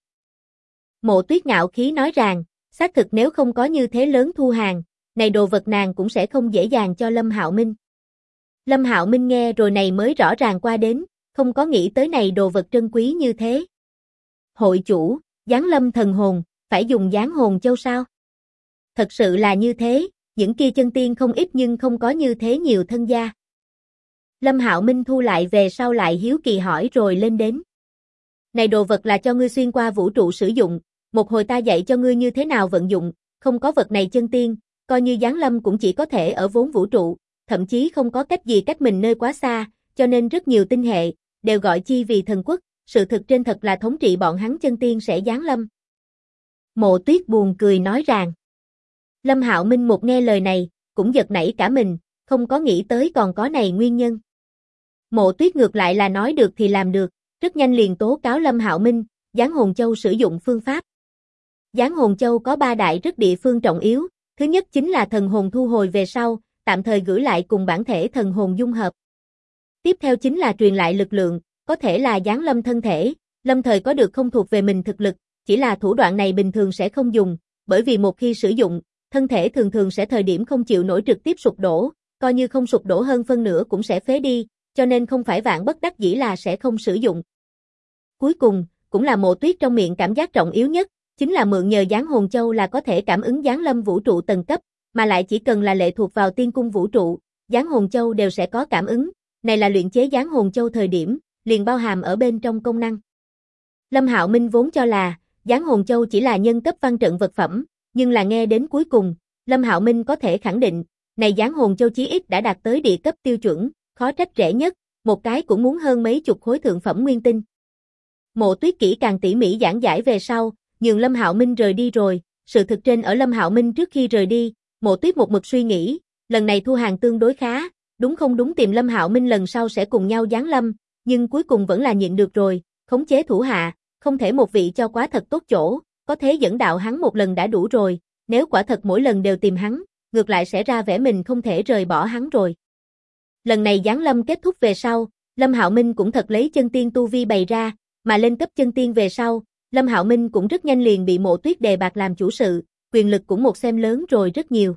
Mộ Tuyết ngạo khí nói rằng, xác thực nếu không có như thế lớn thu hàng, này đồ vật nàng cũng sẽ không dễ dàng cho Lâm Hạo Minh. Lâm Hạo Minh nghe rồi này mới rõ ràng qua đến, không có nghĩ tới này đồ vật trân quý như thế. Hội chủ, Giáng Lâm thần hồn, phải dùng Giáng Hồn Châu sao? Thật sự là như thế, những kia chân tiên không ít nhưng không có như thế nhiều thân gia. Lâm Hạo Minh thu lại về sau lại hiếu kỳ hỏi rồi lên đến. Này đồ vật là cho ngươi xuyên qua vũ trụ sử dụng, một hồi ta dạy cho ngươi như thế nào vận dụng, không có vật này chân tiên, coi như giáng lâm cũng chỉ có thể ở vốn vũ trụ, thậm chí không có cách gì cách mình nơi quá xa, cho nên rất nhiều tinh hệ, đều gọi chi vì thần quốc, sự thực trên thật là thống trị bọn hắn chân tiên sẽ giáng lâm. Mộ Tuyết buồn cười nói rằng. Lâm Hạo Minh một nghe lời này, cũng giật nảy cả mình, không có nghĩ tới còn có này nguyên nhân. Mộ Tuyết ngược lại là nói được thì làm được, rất nhanh liền tố cáo Lâm Hạo Minh, Giáng Hồn Châu sử dụng phương pháp. Giáng Hồn Châu có 3 đại rất địa phương trọng yếu, thứ nhất chính là thần hồn thu hồi về sau, tạm thời gửi lại cùng bản thể thần hồn dung hợp. Tiếp theo chính là truyền lại lực lượng, có thể là giáng lâm thân thể, lâm thời có được không thuộc về mình thực lực, chỉ là thủ đoạn này bình thường sẽ không dùng, bởi vì một khi sử dụng, thân thể thường thường sẽ thời điểm không chịu nổi trực tiếp sụp đổ, coi như không sụp đổ hơn phân nửa cũng sẽ phế đi, cho nên không phải vạn bất đắc dĩ là sẽ không sử dụng. Cuối cùng, cũng là Mộ Tuyết trong miệng cảm giác trọng yếu nhất, chính là mượn nhờ Giáng Hồn Châu là có thể cảm ứng giáng lâm vũ trụ tầng cấp, mà lại chỉ cần là lệ thuộc vào tiên cung vũ trụ, Giáng Hồn Châu đều sẽ có cảm ứng, này là luyện chế Giáng Hồn Châu thời điểm, liền bao hàm ở bên trong công năng. Lâm Hạo Minh vốn cho là, Giáng Hồn Châu chỉ là nhân cấp văn trận vật phẩm, nhưng là nghe đến cuối cùng, Lâm Hạo Minh có thể khẳng định, này Giáng Hồn Châu chí ít đã đạt tới địa cấp tiêu chuẩn, khó trách rẻ nhất, một cái cũng muốn hơn mấy chục khối thượng phẩm nguyên tinh. Mộ Tuyết kỹ càng tỉ mỉ giảng giải về sau, nhường Lâm Hạo Minh rời đi rồi, Sự thực trên ở Lâm Hạo Minh trước khi rời đi, Mộ Tuyết một mực suy nghĩ, lần này thu hàng tương đối khá, đúng không đúng tìm Lâm Hạo Minh lần sau sẽ cùng nhau giáng lâm, nhưng cuối cùng vẫn là nhịn được rồi, khống chế thủ hạ, không thể một vị cho quá thật tốt chỗ, có thế dẫn đạo hắn một lần đã đủ rồi, nếu quả thật mỗi lần đều tìm hắn, ngược lại sẽ ra vẻ mình không thể rời bỏ hắn rồi. Lần này giáng lâm kết thúc về sau, Lâm Hạo Minh cũng thật lấy chân tiên tu vi bày ra, mà lên cấp chân tiên về sau, Lâm Hạo Minh cũng rất nhanh liền bị Mộ Tuyết đề bạt làm chủ sự, quyền lực cũng một xem lớn rồi rất nhiều.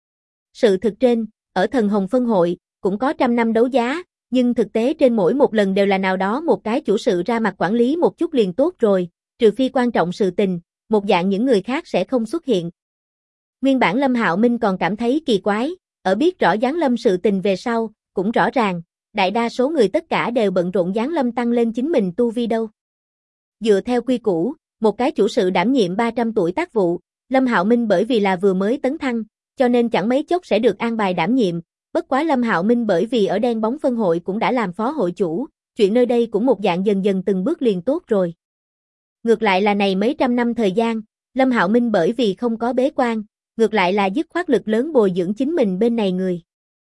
Sự thực trên, ở Thần Hồng Phân Hội, cũng có 100 năm đấu giá, nhưng thực tế trên mỗi một lần đều là nào đó một cái chủ sự ra mặt quản lý một chút liền tốt rồi, trừ phi quan trọng sự tình, một dạng những người khác sẽ không xuất hiện. Nguyên bản Lâm Hạo Minh còn cảm thấy kỳ quái, ở biết rõ giáng lâm sự tình về sau, cũng rõ ràng, đại đa số người tất cả đều bận rộn giáng lâm tăng lên chính mình tu vi đâu. Dựa theo quy củ, một cái chủ sự đảm nhiệm 300 tuổi tác vụ, Lâm Hạo Minh bởi vì là vừa mới tấn thăng, cho nên chẳng mấy chốc sẽ được an bài đảm nhiệm, bất quá Lâm Hạo Minh bởi vì ở đen bóng phân hội cũng đã làm phó hội chủ, chuyện nơi đây cũng một dạng dần dần từng bước liền tốt rồi. Ngược lại là này mấy trăm năm thời gian, Lâm Hạo Minh bởi vì không có bế quan, ngược lại là dứt khoát lực lớn bồi dưỡng chính mình bên này người.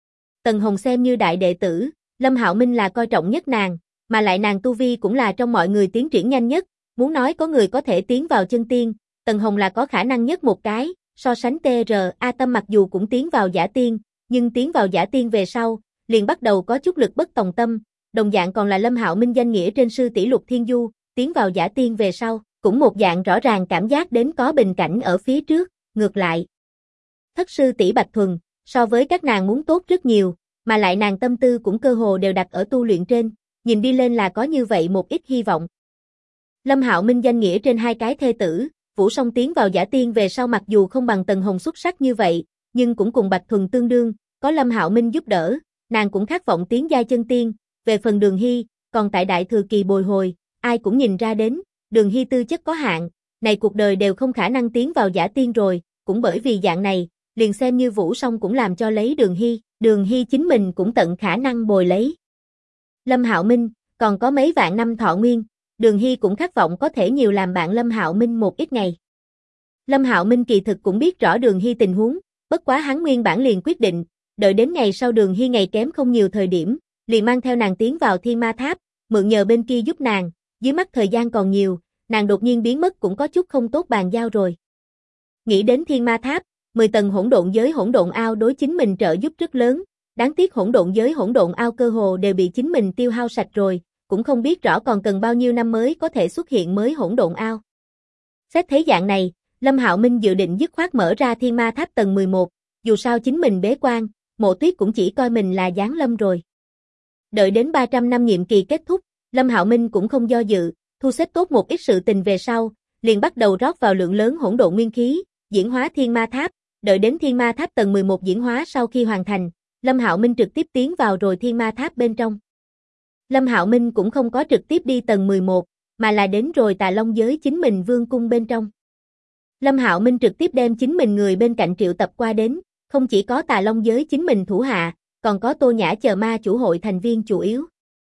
Tần Hồng xem như đại đệ tử, Lâm Hạo Minh là coi trọng nhất nàng, mà lại nàng tu vi cũng là trong mọi người tiến triển nhanh nhất, muốn nói có người có thể tiến vào chân tiên, Tần Hồng là có khả năng nhất một cái, so sánh TRA Tâm mặc dù cũng tiến vào giả tiên, nhưng tiến vào giả tiên về sau, liền bắt đầu có chút lực bất tòng tâm, đồng dạng còn là Lâm Hạo Minh danh nghĩa trên sư tỷ Lục Thiên Du, tiến vào giả tiên về sau, cũng một dạng rõ ràng cảm giác đến có bình cảnh ở phía trước, ngược lại. Thất sư tỷ Bạch Thuần, so với các nàng muốn tốt rất nhiều, mà lại nàng tâm tư cũng cơ hồ đều đặt ở tu luyện trên, nhìn đi lên là có như vậy một ít hy vọng. Lâm Hạo Minh danh nghĩa trên hai cái thê tử, Vũ Song tiến vào giả tiên về sau mặc dù không bằng Tần Hồng xuất sắc như vậy, nhưng cũng cùng Bạch Thuần tương đương, có Lâm Hạo Minh giúp đỡ, nàng cũng khát vọng tiến giai chân tiên, về phần Đường Hy, còn tại đại thừa kỳ bồi hồi, ai cũng nhìn ra đến, Đường Hy tư chất có hạn, này cuộc đời đều không khả năng tiến vào giả tiên rồi, cũng bởi vì dạng này, liền xem như Vũ Song cũng làm cho lấy Đường Hy chính mình cũng tận khả năng bồi lấy. Lâm Hạo Minh, còn có mấy vạn năm thọ nguyên, Đường Hy cũng khát vọng có thể nhiều làm bạn Lâm Hạo Minh một ít ngày. Lâm Hạo Minh kỳ thực cũng biết rõ Đường Hy tình huống, bất quá hắn nguyên bản liền quyết định, đợi đến ngày sau Đường Hy ngày kém không nhiều thời điểm, liền mang theo nàng tiến vào Thiên Ma Tháp, mượn nhờ bên kia giúp nàng, dưới mắt thời gian còn nhiều, nàng đột nhiên biến mất cũng có chút không tốt bàn giao rồi. Nghĩ đến Thiên Ma Tháp, 10 tầng hỗn độn giới hỗn độn ao đối chính mình trợ giúp rất lớn, đáng tiếc hỗn độn giới hỗn độn ao cơ hồ đều bị chính mình tiêu hao sạch rồi, cũng không biết rõ còn cần bao nhiêu năm mới có thể xuất hiện mới hỗn độn ao. Xét thấy dạng này, Lâm Hạo Minh dự định dứt khoát mở ra Thiên Ma Tháp tầng 11, dù sao chính mình bế quan, Mộ Tuyết cũng chỉ coi mình là giáng lâm rồi. Đợi đến 300 năm nhiệm kỳ kết thúc, Lâm Hạo Minh cũng không do dự, thu xếp tốt một ít sự tình về sau, liền bắt đầu rót vào lượng lớn hỗn độn nguyên khí, diễn hóa Thiên Ma Tháp, đợi đến Thiên Ma Tháp tầng 11 diễn hóa sau khi hoàn thành, Lâm Hạo Minh trực tiếp tiến vào rồi Thiên Ma Tháp bên trong. Lâm Hạo Minh cũng không có trực tiếp đi tầng 11, mà là đến rồi Tà Long giới chính mình vương cung bên trong. Lâm Hạo Minh trực tiếp đem chính mình người bên cạnh triệu tập qua đến, không chỉ có Tà Long giới chính mình thủ hạ, còn có Tô Nhã chờ ma chủ hội thành viên chủ yếu.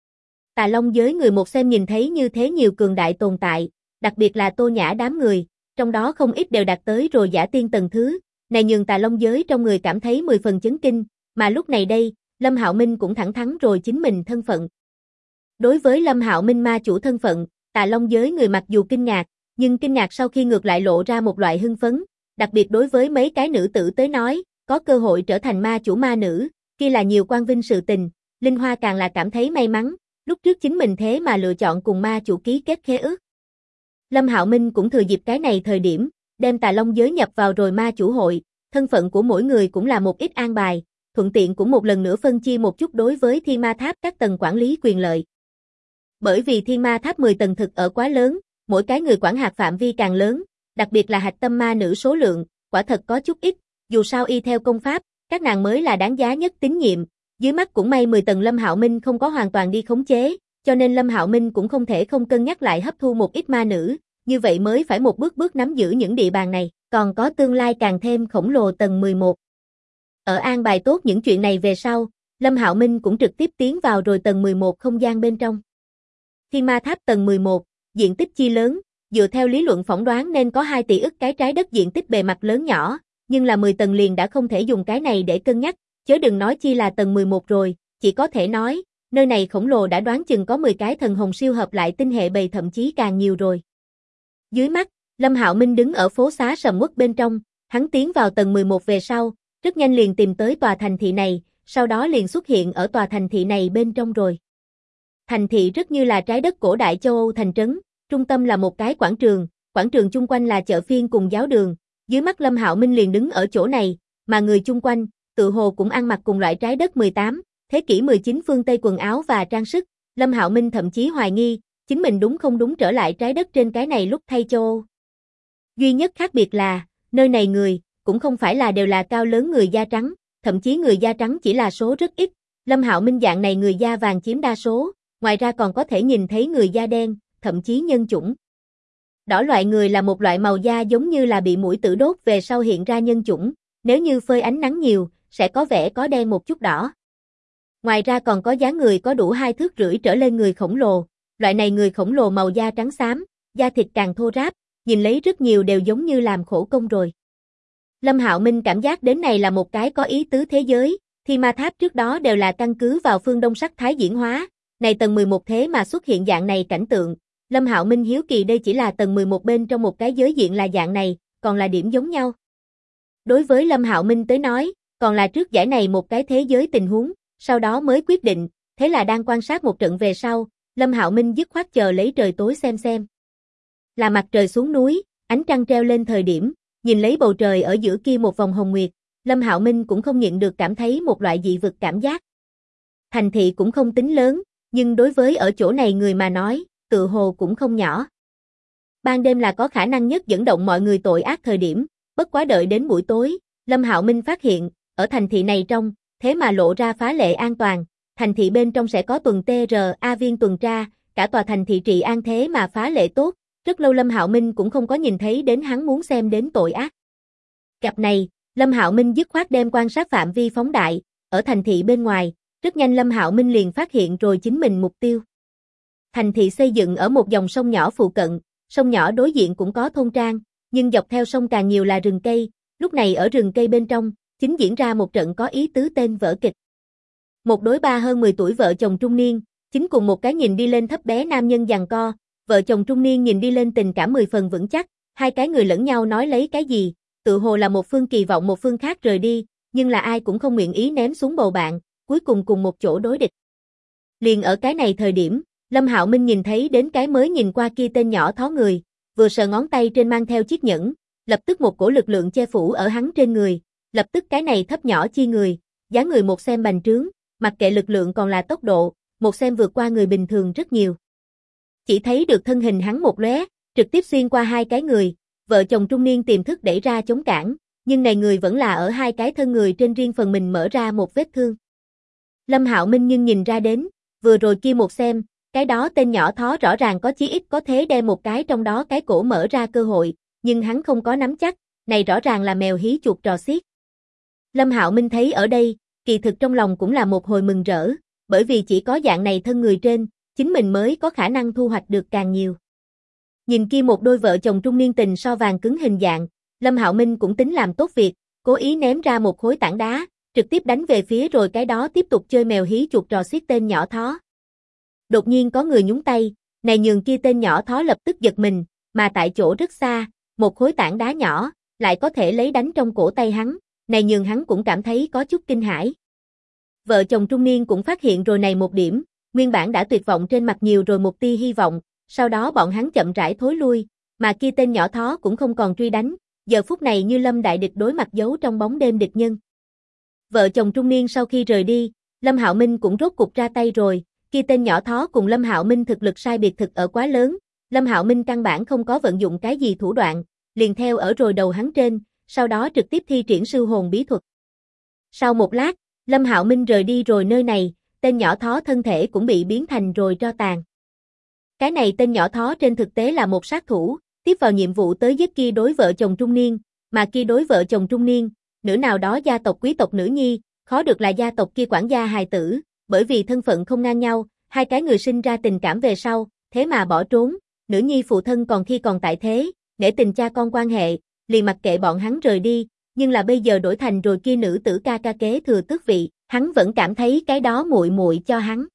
Tà Long giới người một xem nhìn thấy như thế nhiều cường đại tồn tại, đặc biệt là Tô Nhã đám người, trong đó không ít đều đạt tới rồi giả tiên tầng thứ, này nhường Tà Long giới trong người cảm thấy 10 phần chấn kinh, mà lúc này đây, Lâm Hạo Minh cũng thẳng thắn rồi chính mình thân phận. Đối với Lâm Hạo Minh ma chủ thân phận, Tà Long giới người mặc dù kinh ngạc, nhưng kinh ngạc sau khi ngược lại lộ ra một loại hưng phấn, đặc biệt đối với mấy cái nữ tử tới nói, có cơ hội trở thành ma chủ ma nữ, kia là nhiều quang vinh sự tình, Linh Hoa càng là cảm thấy may mắn, lúc trước chính mình thế mà lựa chọn cùng ma chủ ký kết khế ước. Lâm Hạo Minh cũng thừa dịp cái này thời điểm, đem Tà Long giới nhập vào rồi ma chủ hội, thân phận của mỗi người cũng là một ít an bài, thuận tiện cũng một lần nữa phân chia một chút đối với Thiên Ma Tháp các tầng quản lý quyền lợi. Bởi vì Thiên Ma Tháp 10 tầng thực ở quá lớn, mỗi cái người quản hạt phạm vi càng lớn, đặc biệt là hạch tâm ma nữ số lượng, quả thật có chút ít, dù sao y theo công pháp, các nàng mới là đáng giá nhất tín nhiệm, dưới mắt cũng may 10 tầng Lâm Hạo Minh không có hoàn toàn đi khống chế, cho nên Lâm Hạo Minh cũng không thể không cân nhắc lại hấp thu một ít ma nữ, như vậy mới phải một bước bước nắm giữ những địa bàn này, còn có tương lai càng thêm khổng lồ tầng 11. Ở an bài tốt những chuyện này về sau, Lâm Hạo Minh cũng trực tiếp tiến vào rồi tầng 11 không gian bên trong. Thiên Ma Tháp tầng 11, diện tích chi lớn, Dựa theo lý luận phỏng đoán nên có 2 tỷ ức cái trái đất diện tích bề mặt lớn nhỏ, nhưng là 10 tầng liền đã không thể dùng cái này để cân nhắc, chớ đừng nói chi là tầng 11 rồi, chỉ có thể nói, nơi này khổng lồ đã đoán chừng có 10 cái thần hồn siêu hợp lại tinh hệ bầy thậm chí càng nhiều rồi. Dưới mắt, Lâm Hạo Minh đứng ở phố xá sầm uất bên trong, hắn tiến vào tầng 11 về sau, rất nhanh liền tìm tới tòa thành thị này, sau đó liền xuất hiện ở tòa thành thị này bên trong rồi. Thành thị rất như là trái đất cổ đại châu Âu thành trấn, trung tâm là một cái quảng trường chung quanh là chợ phiên cùng giáo đường, dưới mắt Lâm Hạo Minh liền đứng ở chỗ này, mà người chung quanh, tự hồ cũng ăn mặc cùng loại trái đất 18, thế kỷ 19 phương Tây quần áo và trang sức, Lâm Hạo Minh thậm chí hoài nghi, chính mình đúng không đúng trở lại trái đất trên cái này lúc thay châu Âu. Duy nhất khác biệt là, nơi này người, cũng không phải là đều là cao lớn người da trắng, thậm chí người da trắng chỉ là số rất ít, Lâm Hạo Minh dạng này người da vàng chiếm đa số, ngoài ra còn có thể nhìn thấy người da đen, thậm chí nhân chủng. Đỏ loại người là một loại màu da giống như là bị muỗi tử đốt về sau hiện ra nhân chủng, nếu như phơi ánh nắng nhiều, sẽ có vẻ có đen một chút đỏ. Ngoài ra còn có dáng người có đủ 2 thước rưỡi trở lên người khổng lồ, loại này người khổng lồ màu da trắng xám, da thịt càng thô ráp, nhìn lấy rất nhiều đều giống như làm khổ công rồi. Lâm Hạo Minh cảm giác đến này là một cái có ý tứ thế giới, Thi Ma Tháp trước đó đều là căn cứ vào phương Đông sắc thái diễn hóa, này tầng 11 thế mà xuất hiện dạng này cảnh tượng, Lâm Hạo Minh hiếu kỳ đây chỉ là tầng 11 bên trong một cái giới diện là dạng này, còn là điểm giống nhau. Đối với Lâm Hạo Minh tới nói, còn là trước giải này một cái thế giới tình huống, sau đó mới quyết định, thế là đang quan sát một trận về sau, Lâm Hạo Minh dứt khoát chờ lấy trời tối xem. Là mặt trời xuống núi, ánh trăng treo lên thời điểm, nhìn lấy bầu trời ở giữa kia một vòng hồng nguyệt, Lâm Hạo Minh cũng không nhịn được cảm thấy một loại dị vực cảm giác. Thành thị cũng không tính lớn, nhưng đối với ở chỗ này người mà nói, tự hồ cũng không nhỏ. Ban đêm là có khả năng nhất dẫn động mọi người tội ác thời điểm, bất quá đợi đến buổi tối, Lâm Hạo Minh phát hiện, ở thành thị này trong, thế mà lộ ra phá lệ an toàn, thành thị bên trong sẽ có tuần TRA viên tuần tra, cả tòa thành thị trị an thế mà phá lệ tốt, rất lâu Lâm Hạo Minh cũng không có nhìn thấy đến hắn muốn xem đến tội ác. Cặp này, Lâm Hạo Minh dứt khoát đem quan sát phạm vi phóng đại, ở thành thị bên ngoài, rất nhanh Lâm Hạo Minh liền phát hiện rồi chính mình mục tiêu. Thành thị xây dựng ở một dòng sông nhỏ phụ cận, sông nhỏ đối diện cũng có thôn trang, nhưng dọc theo sông càng nhiều là rừng cây, lúc này ở rừng cây bên trong, chính diễn ra một trận có ý tứ tên vở kịch. Một đối ba hơn 10 tuổi vợ chồng trung niên, chính cùng một cái nhìn đi lên thấp bé nam nhân giằng co, vợ chồng trung niên nhìn đi lên tình cảm 10 phần vững chắc, hai cái người lẫn nhau nói lấy cái gì, tự hồ là một phương kỳ vọng một phương khác rời đi, nhưng là ai cũng không nguyện ý ném xuống bầu bạn, cuối cùng cùng một chỗ đối địch. Liền ở cái này thời điểm, Lâm Hạo Minh nhìn thấy đến cái mới nhìn qua kia tên nhỏ thó người, vừa sờ ngón tay trên mang theo chiếc nhẫn, lập tức một cổ lực lượng che phủ ở hắn trên người, lập tức cái này thấp nhỏ chi người, dáng người một xem bành trướng, mặc kệ lực lượng còn là tốc độ, một xem vượt qua người bình thường rất nhiều. Chỉ thấy được thân hình hắn một lóe, trực tiếp xuyên qua hai cái người, vợ chồng trung niên tiềm thức đẩy ra chống cản, nhưng này người vẫn là ở hai cái thân người trên riêng phần mình mở ra một vết thương. Lâm Hạo Minh nhưng nhìn ra đến, vừa rồi kia một xem, cái đó tên nhỏ thó rõ ràng có chí ít có thế đem một cái trong đó cái cổ mở ra cơ hội, nhưng hắn không có nắm chắc, này rõ ràng là mèo hí chuột trò xiết. Lâm Hạo Minh thấy ở đây, kỳ thực trong lòng cũng là một hồi mừng rỡ, bởi vì chỉ có dạng này thân người trên, chính mình mới có khả năng thu hoạch được càng nhiều. Nhìn kia một đôi vợ chồng trung niên tình so vàng cứng hình dạng, Lâm Hạo Minh cũng tính làm tốt việc, cố ý ném ra một khối tảng đá, trực tiếp đánh về phía rồi cái đó tiếp tục chơi mèo hí chuột trò xiết tên nhỏ thó. Đột nhiên có người nhúng tay, này nhường kia tên nhỏ thó lập tức giật mình, mà tại chỗ rất xa, một khối tảng đá nhỏ, lại có thể lấy đánh trong cổ tay hắn, này nhường hắn cũng cảm thấy có chút kinh hãi. Vợ chồng trung niên cũng phát hiện rồi này một điểm, nguyên bản đã tuyệt vọng trên mặt nhiều rồi một tia hy vọng, sau đó bọn hắn chậm rãi thối lui, mà kia tên nhỏ thó cũng không còn truy đánh, giờ phút này như lâm đại địch đối mặt giấu trong bóng đêm địch nhân. Vợ chồng trung niên sau khi rời đi, Lâm Hạo Minh cũng rốt cục ra tay rồi, kia tên nhỏ thó cùng Lâm Hạo Minh thực lực sai biệt thực ở quá lớn, Lâm Hạo Minh căn bản không có vận dụng cái gì thủ đoạn, liền theo ở rồi đầu hắn trên, sau đó trực tiếp thi triển sư hồn bí thuật. Sau một lát, Lâm Hạo Minh rời đi rồi nơi này, tên nhỏ thó thân thể cũng bị biến thành rồi tro tàn. Cái này tên nhỏ thó trên thực tế là một sát thủ, tiếp vào nhiệm vụ tới giết kia đối vợ chồng trung niên, mà kia đối vợ chồng trung niên, nữ nào đó gia tộc quý tộc nữ nhi, khó được là gia tộc kia quản gia hài tử, bởi vì thân phận không ngang nhau, hai cái người sinh ra tình cảm về sau, thế mà bỏ trốn, nữ nhi phụ thân còn khi còn tại thế, nể tình cha con quan hệ, liền mặc kệ bọn hắn rời đi, nhưng là bây giờ đổi thành rồi kia nữ tử ca ca kế thừa tước vị, hắn vẫn cảm thấy cái đó muội muội cho hắn.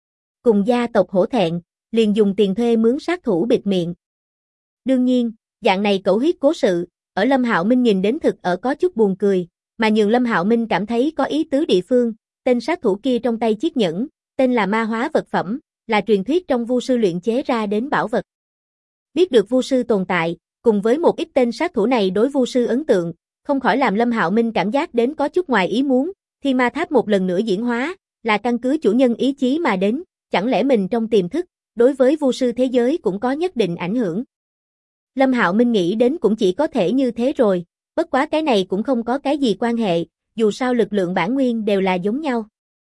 Cùng gia tộc hổ thẹn, liền dùng tiền thuê mướn sát thủ bịt miệng. Đương nhiên, dạng này cẩu huyết cố sự, ở Lâm Hạo Minh nhìn đến thực ở có chút buồn cười, mà nhường Lâm Hạo Minh cảm thấy có ý tứ địa phương, tên sát thủ kia trong tay chiếc nhẫn, tên là ma hóa vật phẩm, là truyền thuyết trong vu sư luyện chế ra đến bảo vật. Biết được vu sư tồn tại, cùng với một ít tên sát thủ này đối vu sư ấn tượng, không khỏi làm Lâm Hạo Minh cảm giác đến có chút ngoài ý muốn, Thiên Ma Tháp một lần nữa diễn hóa, là căn cứ chủ nhân ý chí mà đến, chẳng lẽ mình trong tiềm thức, đối với vu sư thế giới cũng có nhất định ảnh hưởng. Lâm Hạo Minh nghĩ đến cũng chỉ có thể như thế rồi, bất quá cái này cũng không có cái gì quan hệ, dù sao lực lượng bản nguyên đều là giống nhau.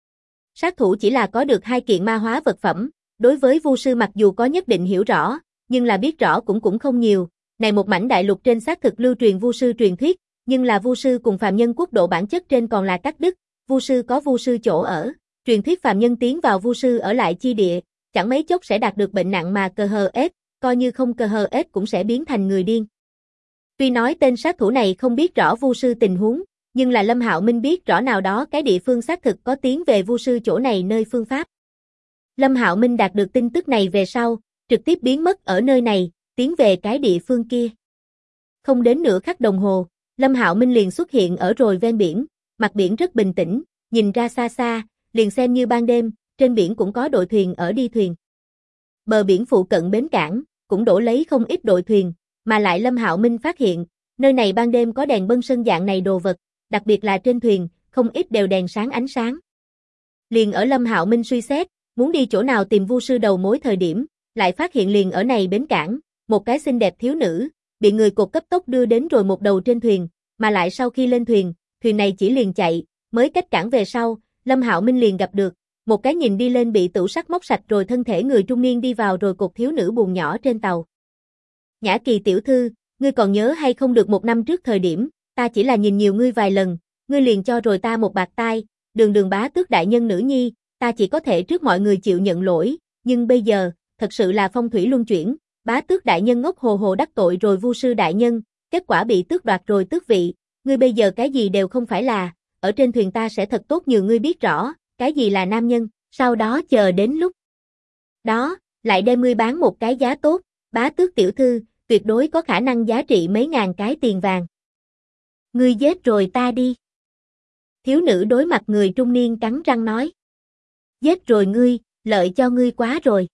Sát thủ chỉ là có được 2 kiện ma hóa vật phẩm, đối với vu sư mặc dù có nhất định hiểu rõ, nhưng là biết rõ cũng không nhiều. Này một mảnh đại lục trên xác thực lưu truyền vu sư truyền thuyết, nhưng là vu sư cùng phàm nhân quốc độ bản chất trên còn là cắt đứt, vu sư có vu sư chỗ ở, truyền thuyết phàm nhân tiến vào vu sư ở lại chi địa, chẳng mấy chốc sẽ đạt được bệnh nặng mà cơ hờ ết, coi như không cơ hờ ết cũng sẽ biến thành người điên. Tuy nói tên sát thủ này không biết rõ vu sư tình huống, nhưng là Lâm Hạo Minh biết rõ nào đó cái địa phương xác thực có tiến về vu sư chỗ này nơi phương pháp. Lâm Hạo Minh đạt được tin tức này về sau, trực tiếp biến mất ở nơi này, tiến về cái địa phương kia. Không đến nửa khắc đồng hồ, Lâm Hạo Minh liền xuất hiện ở rồi ven biển, mặt biển rất bình tĩnh, nhìn ra xa xa, liền xem như ban đêm, trên biển cũng có đội thuyền ở đi thuyền. Bờ biển phụ cận bến cảng, cũng đổ lấy không ít đội thuyền, mà lại Lâm Hạo Minh phát hiện, nơi này ban đêm có đèn bân sân dạng này đồ vật, đặc biệt là trên thuyền, không ít đều đèn sáng ánh sáng. Liền ở Lâm Hạo Minh suy xét, muốn đi chỗ nào tìm vu sư đầu mối thời điểm, lại phát hiện liền ở này bến cảng, một cái xinh đẹp thiếu nữ, bị người cột cấp tốc đưa đến rồi một đầu trên thuyền, mà lại sau khi lên thuyền, thuyền này chỉ liền chạy, mới cách cảng về sau, Lâm Hạo Minh liền gặp được, một cái nhìn đi lên bị tửu sắc móc sạch rồi thân thể người trung niên đi vào rồi cột thiếu nữ buồn nhỏ trên tàu. Nhã Kỳ tiểu thư, ngươi còn nhớ hay không được 1 năm trước thời điểm, ta chỉ là nhìn nhiều ngươi vài lần, ngươi liền cho rồi ta một bạt tai, đường bá tước đại nhân nữ nhi, ta chỉ có thể trước mọi người chịu nhận lỗi, nhưng bây giờ, thật sự là phong thủy luân chuyển, bá tước đại nhân ngốc hồ hồ đắc tội rồi vu sư đại nhân, kết quả bị tước đoạt rồi tước vị, ngươi bây giờ cái gì đều không phải là, ở trên thuyền ta sẽ thật tốt nhường ngươi biết rõ, cái gì là nam nhân, sau đó chờ đến lúc đó, lại đem ngươi bán một cái giá tốt, bá tước tiểu thư, tuyệt đối có khả năng giá trị mấy ngàn cái tiền vàng. Ngươi giết rồi ta đi. Thiếu nữ đối mặt người trung niên cắn răng nói. Giết rồi ngươi, lợi cho ngươi quá rồi.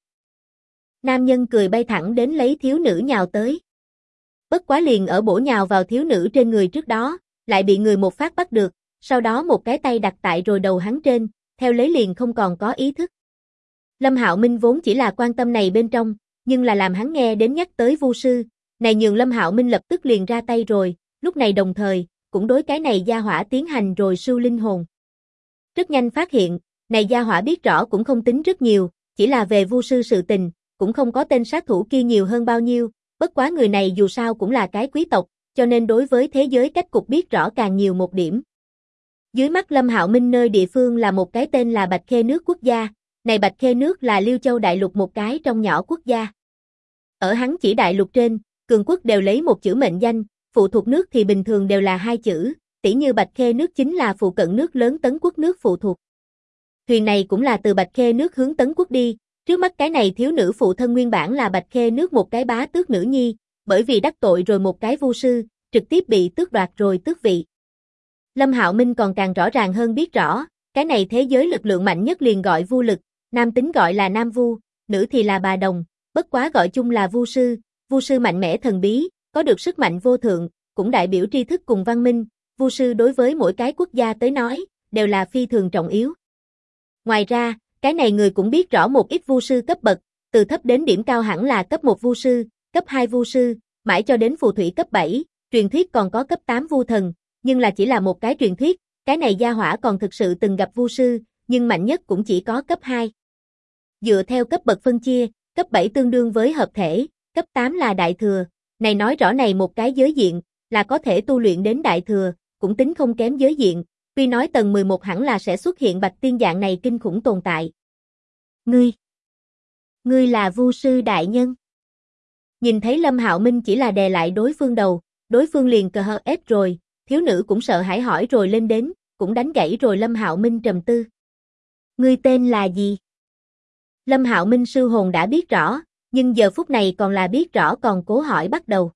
Nam nhân cười bay thẳng đến lấy thiếu nữ nhào tới. Bất quá liền ở bổ nhào vào thiếu nữ trên người trước đó, lại bị người một phát bắt được, sau đó một cái tay đặt tại rồi đầu hắn trên, theo lấy liền không còn có ý thức. Lâm Hạo Minh vốn chỉ là quan tâm này bên trong, nhưng là làm hắn nghe đến nhắc tới vu sư, này nhường Lâm Hạo Minh lập tức liền ra tay rồi, lúc này đồng thời, cũng đối cái này gia hỏa tiến hành rồi sưu linh hồn. Rất nhanh phát hiện, này gia hỏa biết rõ cũng không tính rất nhiều, chỉ là về vu sư sự tình, cũng không có tên sát thủ kia nhiều hơn bao nhiêu, bất quá người này dù sao cũng là cái quý tộc, cho nên đối với thế giới cách cục biết rõ càng nhiều một điểm. Dưới mắt Lâm Hạo Minh nơi địa phương là một cái tên là Bạch Khê nước quốc gia, này Bạch Khê nước là Liêu Châu đại lục một cái trong nhỏ quốc gia. Ở hắn chỉ đại lục trên, cường quốc đều lấy một chữ mệnh danh, phụ thuộc nước thì bình thường đều là 2 chữ, tỉ như Bạch Khê nước chính là phụ cận nước lớn Tấn Quốc nước phụ thuộc. Thuyền này cũng là từ Bạch Khê nước hướng Tấn Quốc đi, trước mắt cái này thiếu nữ phụ thân nguyên bản là Bạch Khê nước một cái bá tước nữ nhi, bởi vì đắc tội rồi một cái vu sư, trực tiếp bị tước đoạt rồi tước vị. Lâm Hạo Minh còn càng rõ ràng hơn biết rõ, cái này thế giới lực lượng mạnh nhất liền gọi vu lực, nam tính gọi là nam vu, nữ thì là bà đồng, bất quá gọi chung là vu sư mạnh mẽ thần bí, có được sức mạnh vô thượng, cũng đại biểu tri thức cùng văn minh, vu sư đối với mỗi cái quốc gia tới nói, đều là phi thường trọng yếu. Ngoài ra, cái này người cũng biết rõ một ít vu sư cấp bậc, từ thấp đến điểm cao hẳn là cấp 1 vu sư, cấp 2 vu sư, mãi cho đến phù thủy cấp 7, truyền thuyết còn có cấp 8 vu thần, nhưng là chỉ là một cái truyền thuyết, cái này gia hỏa còn thực sự từng gặp vu sư, nhưng mạnh nhất cũng chỉ có cấp 2. Dựa theo cấp bậc phân chia, cấp 7 tương đương với hợp thể, cấp 8 là đại thừa, này nói rõ này một cái giới diện, là có thể tu luyện đến đại thừa, cũng tính không kém giới diện, tuy nói tầng 11 hẳn là sẽ xuất hiện bạch tiên dạng này kinh khủng tồn tại. Ngươi là vu sư đại nhân. Nhìn thấy Lâm Hạo Minh chỉ là đè lại đối phương đầu, đối phương liền cờ hờ ép rồi, thiếu nữ cũng sợ hãi hỏi rồi lên đến, cũng đánh gãy rồi Lâm Hạo Minh trầm tư. Ngươi tên là gì? Lâm Hạo Minh sư hồn đã biết rõ, nhưng giờ phút này còn là biết rõ còn cố hỏi bắt đầu.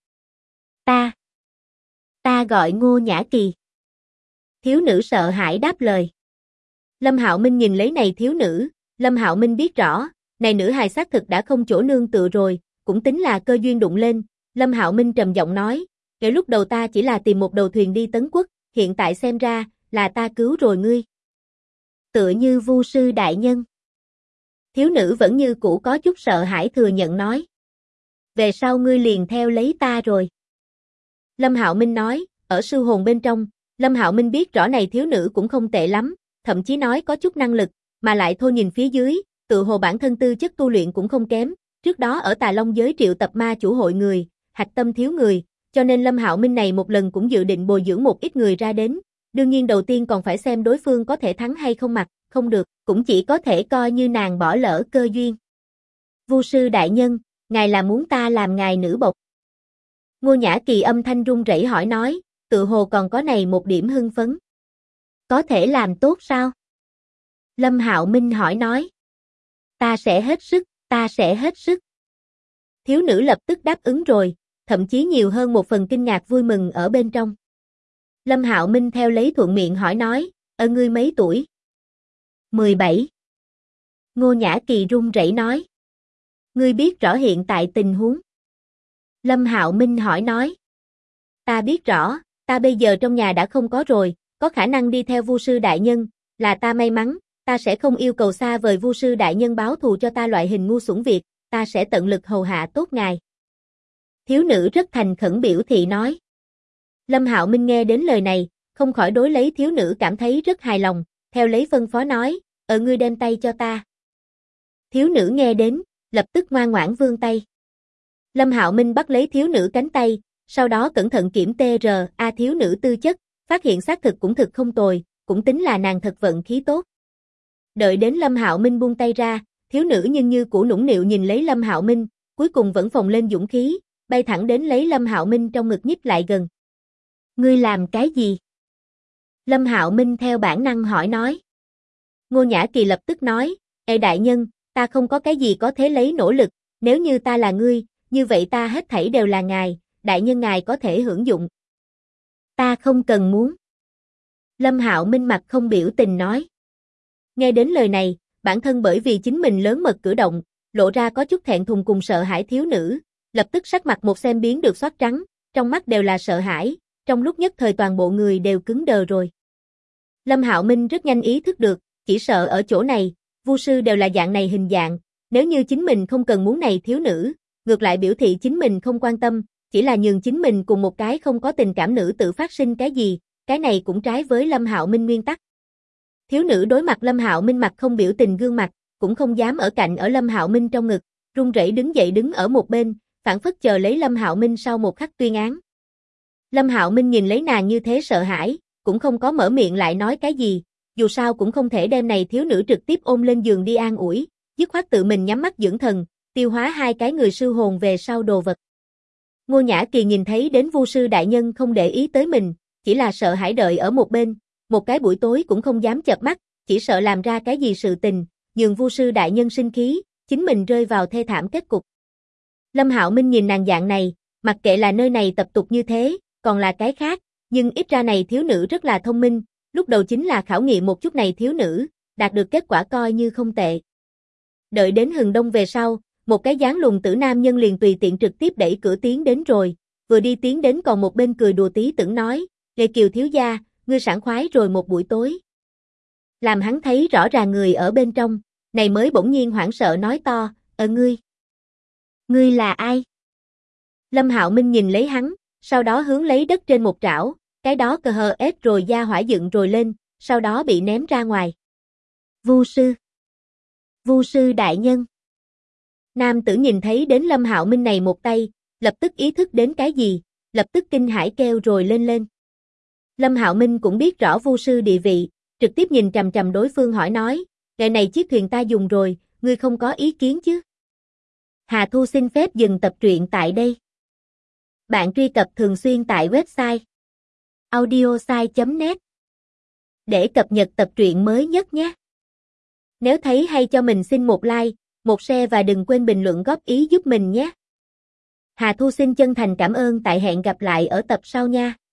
Ta gọi Ngô Nhã Kỳ. Thiếu nữ sợ hãi đáp lời. Lâm Hạo Minh nhìn lấy này thiếu nữ, Lâm Hạo Minh biết rõ, này nữ hài xác thực đã không chỗ nương tựa rồi, cũng tính là cơ duyên đụng lên, Lâm Hạo Minh trầm giọng nói, ngay lúc đầu ta chỉ là tìm một đầu thuyền đi Tấn Quốc, hiện tại xem ra, là ta cứu rồi ngươi. Tựa như Vu sư đại nhân. Thiếu nữ vẫn như cũ có chút sợ hãi thừa nhận nói. Về sau ngươi liền theo lấy ta rồi. Lâm Hạo Minh nói, ở sư hồn bên trong, Lâm Hạo Minh biết rõ này thiếu nữ cũng không tệ lắm, thậm chí nói có chút năng lực, mà lại thôi nhìn phía dưới, tự hồ bản thân tư chất tu luyện cũng không kém, trước đó ở Tà Long giới triệu tập ma chủ hội người, hạch tâm thiếu người, cho nên Lâm Hạo Minh này một lần cũng dự định bồi dưỡng một ít người ra đến, đương nhiên đầu tiên còn phải xem đối phương có thể thắng hay không mặc, không được, cũng chỉ có thể coi như nàng bỏ lỡ cơ duyên. Vu sư đại nhân, ngài là muốn ta làm ngài nữ bộc? Ngô Nhã Kỳ âm thanh run rẩy hỏi nói, tự hồ còn có này một điểm hưng phấn. Có thể làm tốt sao? Lâm Hạo Minh hỏi nói. Ta sẽ hết sức. Thiếu nữ lập tức đáp ứng rồi, thậm chí nhiều hơn một phần kinh ngạc vui mừng ở bên trong. Lâm Hạo Minh theo lấy thuận miệng hỏi nói, ngươi mấy tuổi? 17. Ngô Nhã Kỳ run rẩy nói. Ngươi biết rõ hiện tại tình huống? Lâm Hạo Minh hỏi nói. Ta biết rõ, ta bây giờ trong nhà đã không có rồi, có khả năng đi theo Vu sư đại nhân, là ta may mắn, ta sẽ không yêu cầu xa vời Vu sư đại nhân báo thù cho ta loại hình ngu xuẩn việc, ta sẽ tận lực hầu hạ tốt ngài. Thiếu nữ rất thành khẩn biểu thị nói. Lâm Hạo Minh nghe đến lời này, không khỏi đối lấy thiếu nữ cảm thấy rất hài lòng, theo lấy phân phó nói, ngươi đem tay cho ta. Thiếu nữ nghe đến, lập tức ngoan ngoãn vươn tay. Lâm Hạo Minh bắt lấy thiếu nữ cánh tay, sau đó cẩn thận kiểm TRA thiếu nữ tư chất, phát hiện xác thực cũng thực không tồi, cũng tính là nàng thật vận khí tốt. Đợi đến Lâm Hạo Minh buông tay ra, thiếu nữ nhưng như cũ nũng nịu nhìn lấy Lâm Hạo Minh, cuối cùng vẫn phồng lên dũng khí, bay thẳng đến lấy Lâm Hạo Minh trong ngực nhích lại gần. Ngươi làm cái gì? Lâm Hạo Minh theo bản năng hỏi nói. Ngô Nhã Kỳ lập tức nói, đại nhân, ta không có cái gì có thế lấy nỗ lực, nếu như ta là ngươi, như vậy ta hết thảy đều là ngài, đại nhân ngài có thể hưởng dụng. Ta không cần muốn. Lâm Hạo Minh mặt không biểu tình nói. Nghe đến lời này, bản thân bởi vì chính mình lớn mật cử động, lộ ra có chút thẹn thùng cùng sợ hãi thiếu nữ, lập tức sắc mặt một xem biến được xót trắng, trong mắt đều là sợ hãi, trong lúc nhất thời toàn bộ người đều cứng đờ rồi. Lâm Hạo Minh rất nhanh ý thức được, chỉ sợ ở chỗ này, Vu sư đều là dạng này hình dạng, nếu như chính mình không cần muốn này thiếu nữ, ngược lại biểu thị chính mình không quan tâm, chỉ là nhường chính mình cùng một cái không có tình cảm nữ tự phát sinh cái gì, cái này cũng trái với Lâm Hạo Minh nguyên tắc. Thiếu nữ đối mặt Lâm Hạo Minh mặt không biểu tình gương mặt, cũng không dám ở cạnh ở Lâm Hạo Minh trong ngực, run rẩy đứng dậy đứng ở một bên, phảng phất chờ lấy Lâm Hạo Minh sau một khắc tuyên án. Lâm Hạo Minh nhìn lấy nàng như thế sợ hãi, cũng không có mở miệng lại nói cái gì, dù sao cũng không thể đem này thiếu nữ trực tiếp ôm lên giường đi an ủi, dứt khoát tự mình nhắm mắt dưỡng thần, tiêu hóa hai cái người sư hồn về sau đồ vật. Ngô Nhã Kỳ nhìn thấy đến Vu sư đại nhân không để ý tới mình, chỉ là sợ hãi đợi ở một bên, một cái buổi tối cũng không dám chợp mắt, chỉ sợ làm ra cái gì sự tình, nhường Vu sư đại nhân sinh khí, chính mình rơi vào thê thảm kết cục. Lâm Hạo Minh nhìn nàng dạng này, mặc kệ là nơi này tập tục như thế, còn là cái khác, nhưng ít ra này thiếu nữ rất là thông minh, lúc đầu chính là khảo nghiệm một chút này thiếu nữ, đạt được kết quả coi như không tệ. Đợi đến hừng đông về sau, một cái dáng lùn tử nam nhân liền tùy tiện trực tiếp đẩy cửa tiến đến rồi, vừa đi tiến đến còn một bên cười đùa tí tưởng nói, Lê Kiều thiếu gia, ngươi sảng khoái rồi một buổi tối. Làm hắn thấy rõ ràng người ở bên trong, này mới bỗng nhiên hoảng sợ nói to, ngươi là ai? Lâm Hạo Minh nhìn lấy hắn, sau đó hướng lấy đất trên một trảo, cái đó cờ hờ ép rồi da hỏa dựng rồi lên, sau đó bị ném ra ngoài. Vu sư đại nhân. Nam tử nhìn thấy đến Lâm Hạo Minh này một tay, lập tức ý thức đến cái gì, lập tức kinh hãi kêu rồi lên. Lâm Hạo Minh cũng biết rõ Vu sư địa vị, trực tiếp nhìn chằm chằm đối phương hỏi nói, ngày này chiếc thuyền ta dùng rồi, ngươi không có ý kiến chứ? Hà Thu xin phép dừng tập truyện tại đây. Bạn truy cập thường xuyên tại website audiosai.net để cập nhật tập truyện mới nhất nhé. Nếu thấy hay cho mình xin một like, một share và đừng quên bình luận góp ý giúp mình nhé. Hà Thu xin chân thành cảm ơn, tại hẹn gặp lại ở tập sau nha.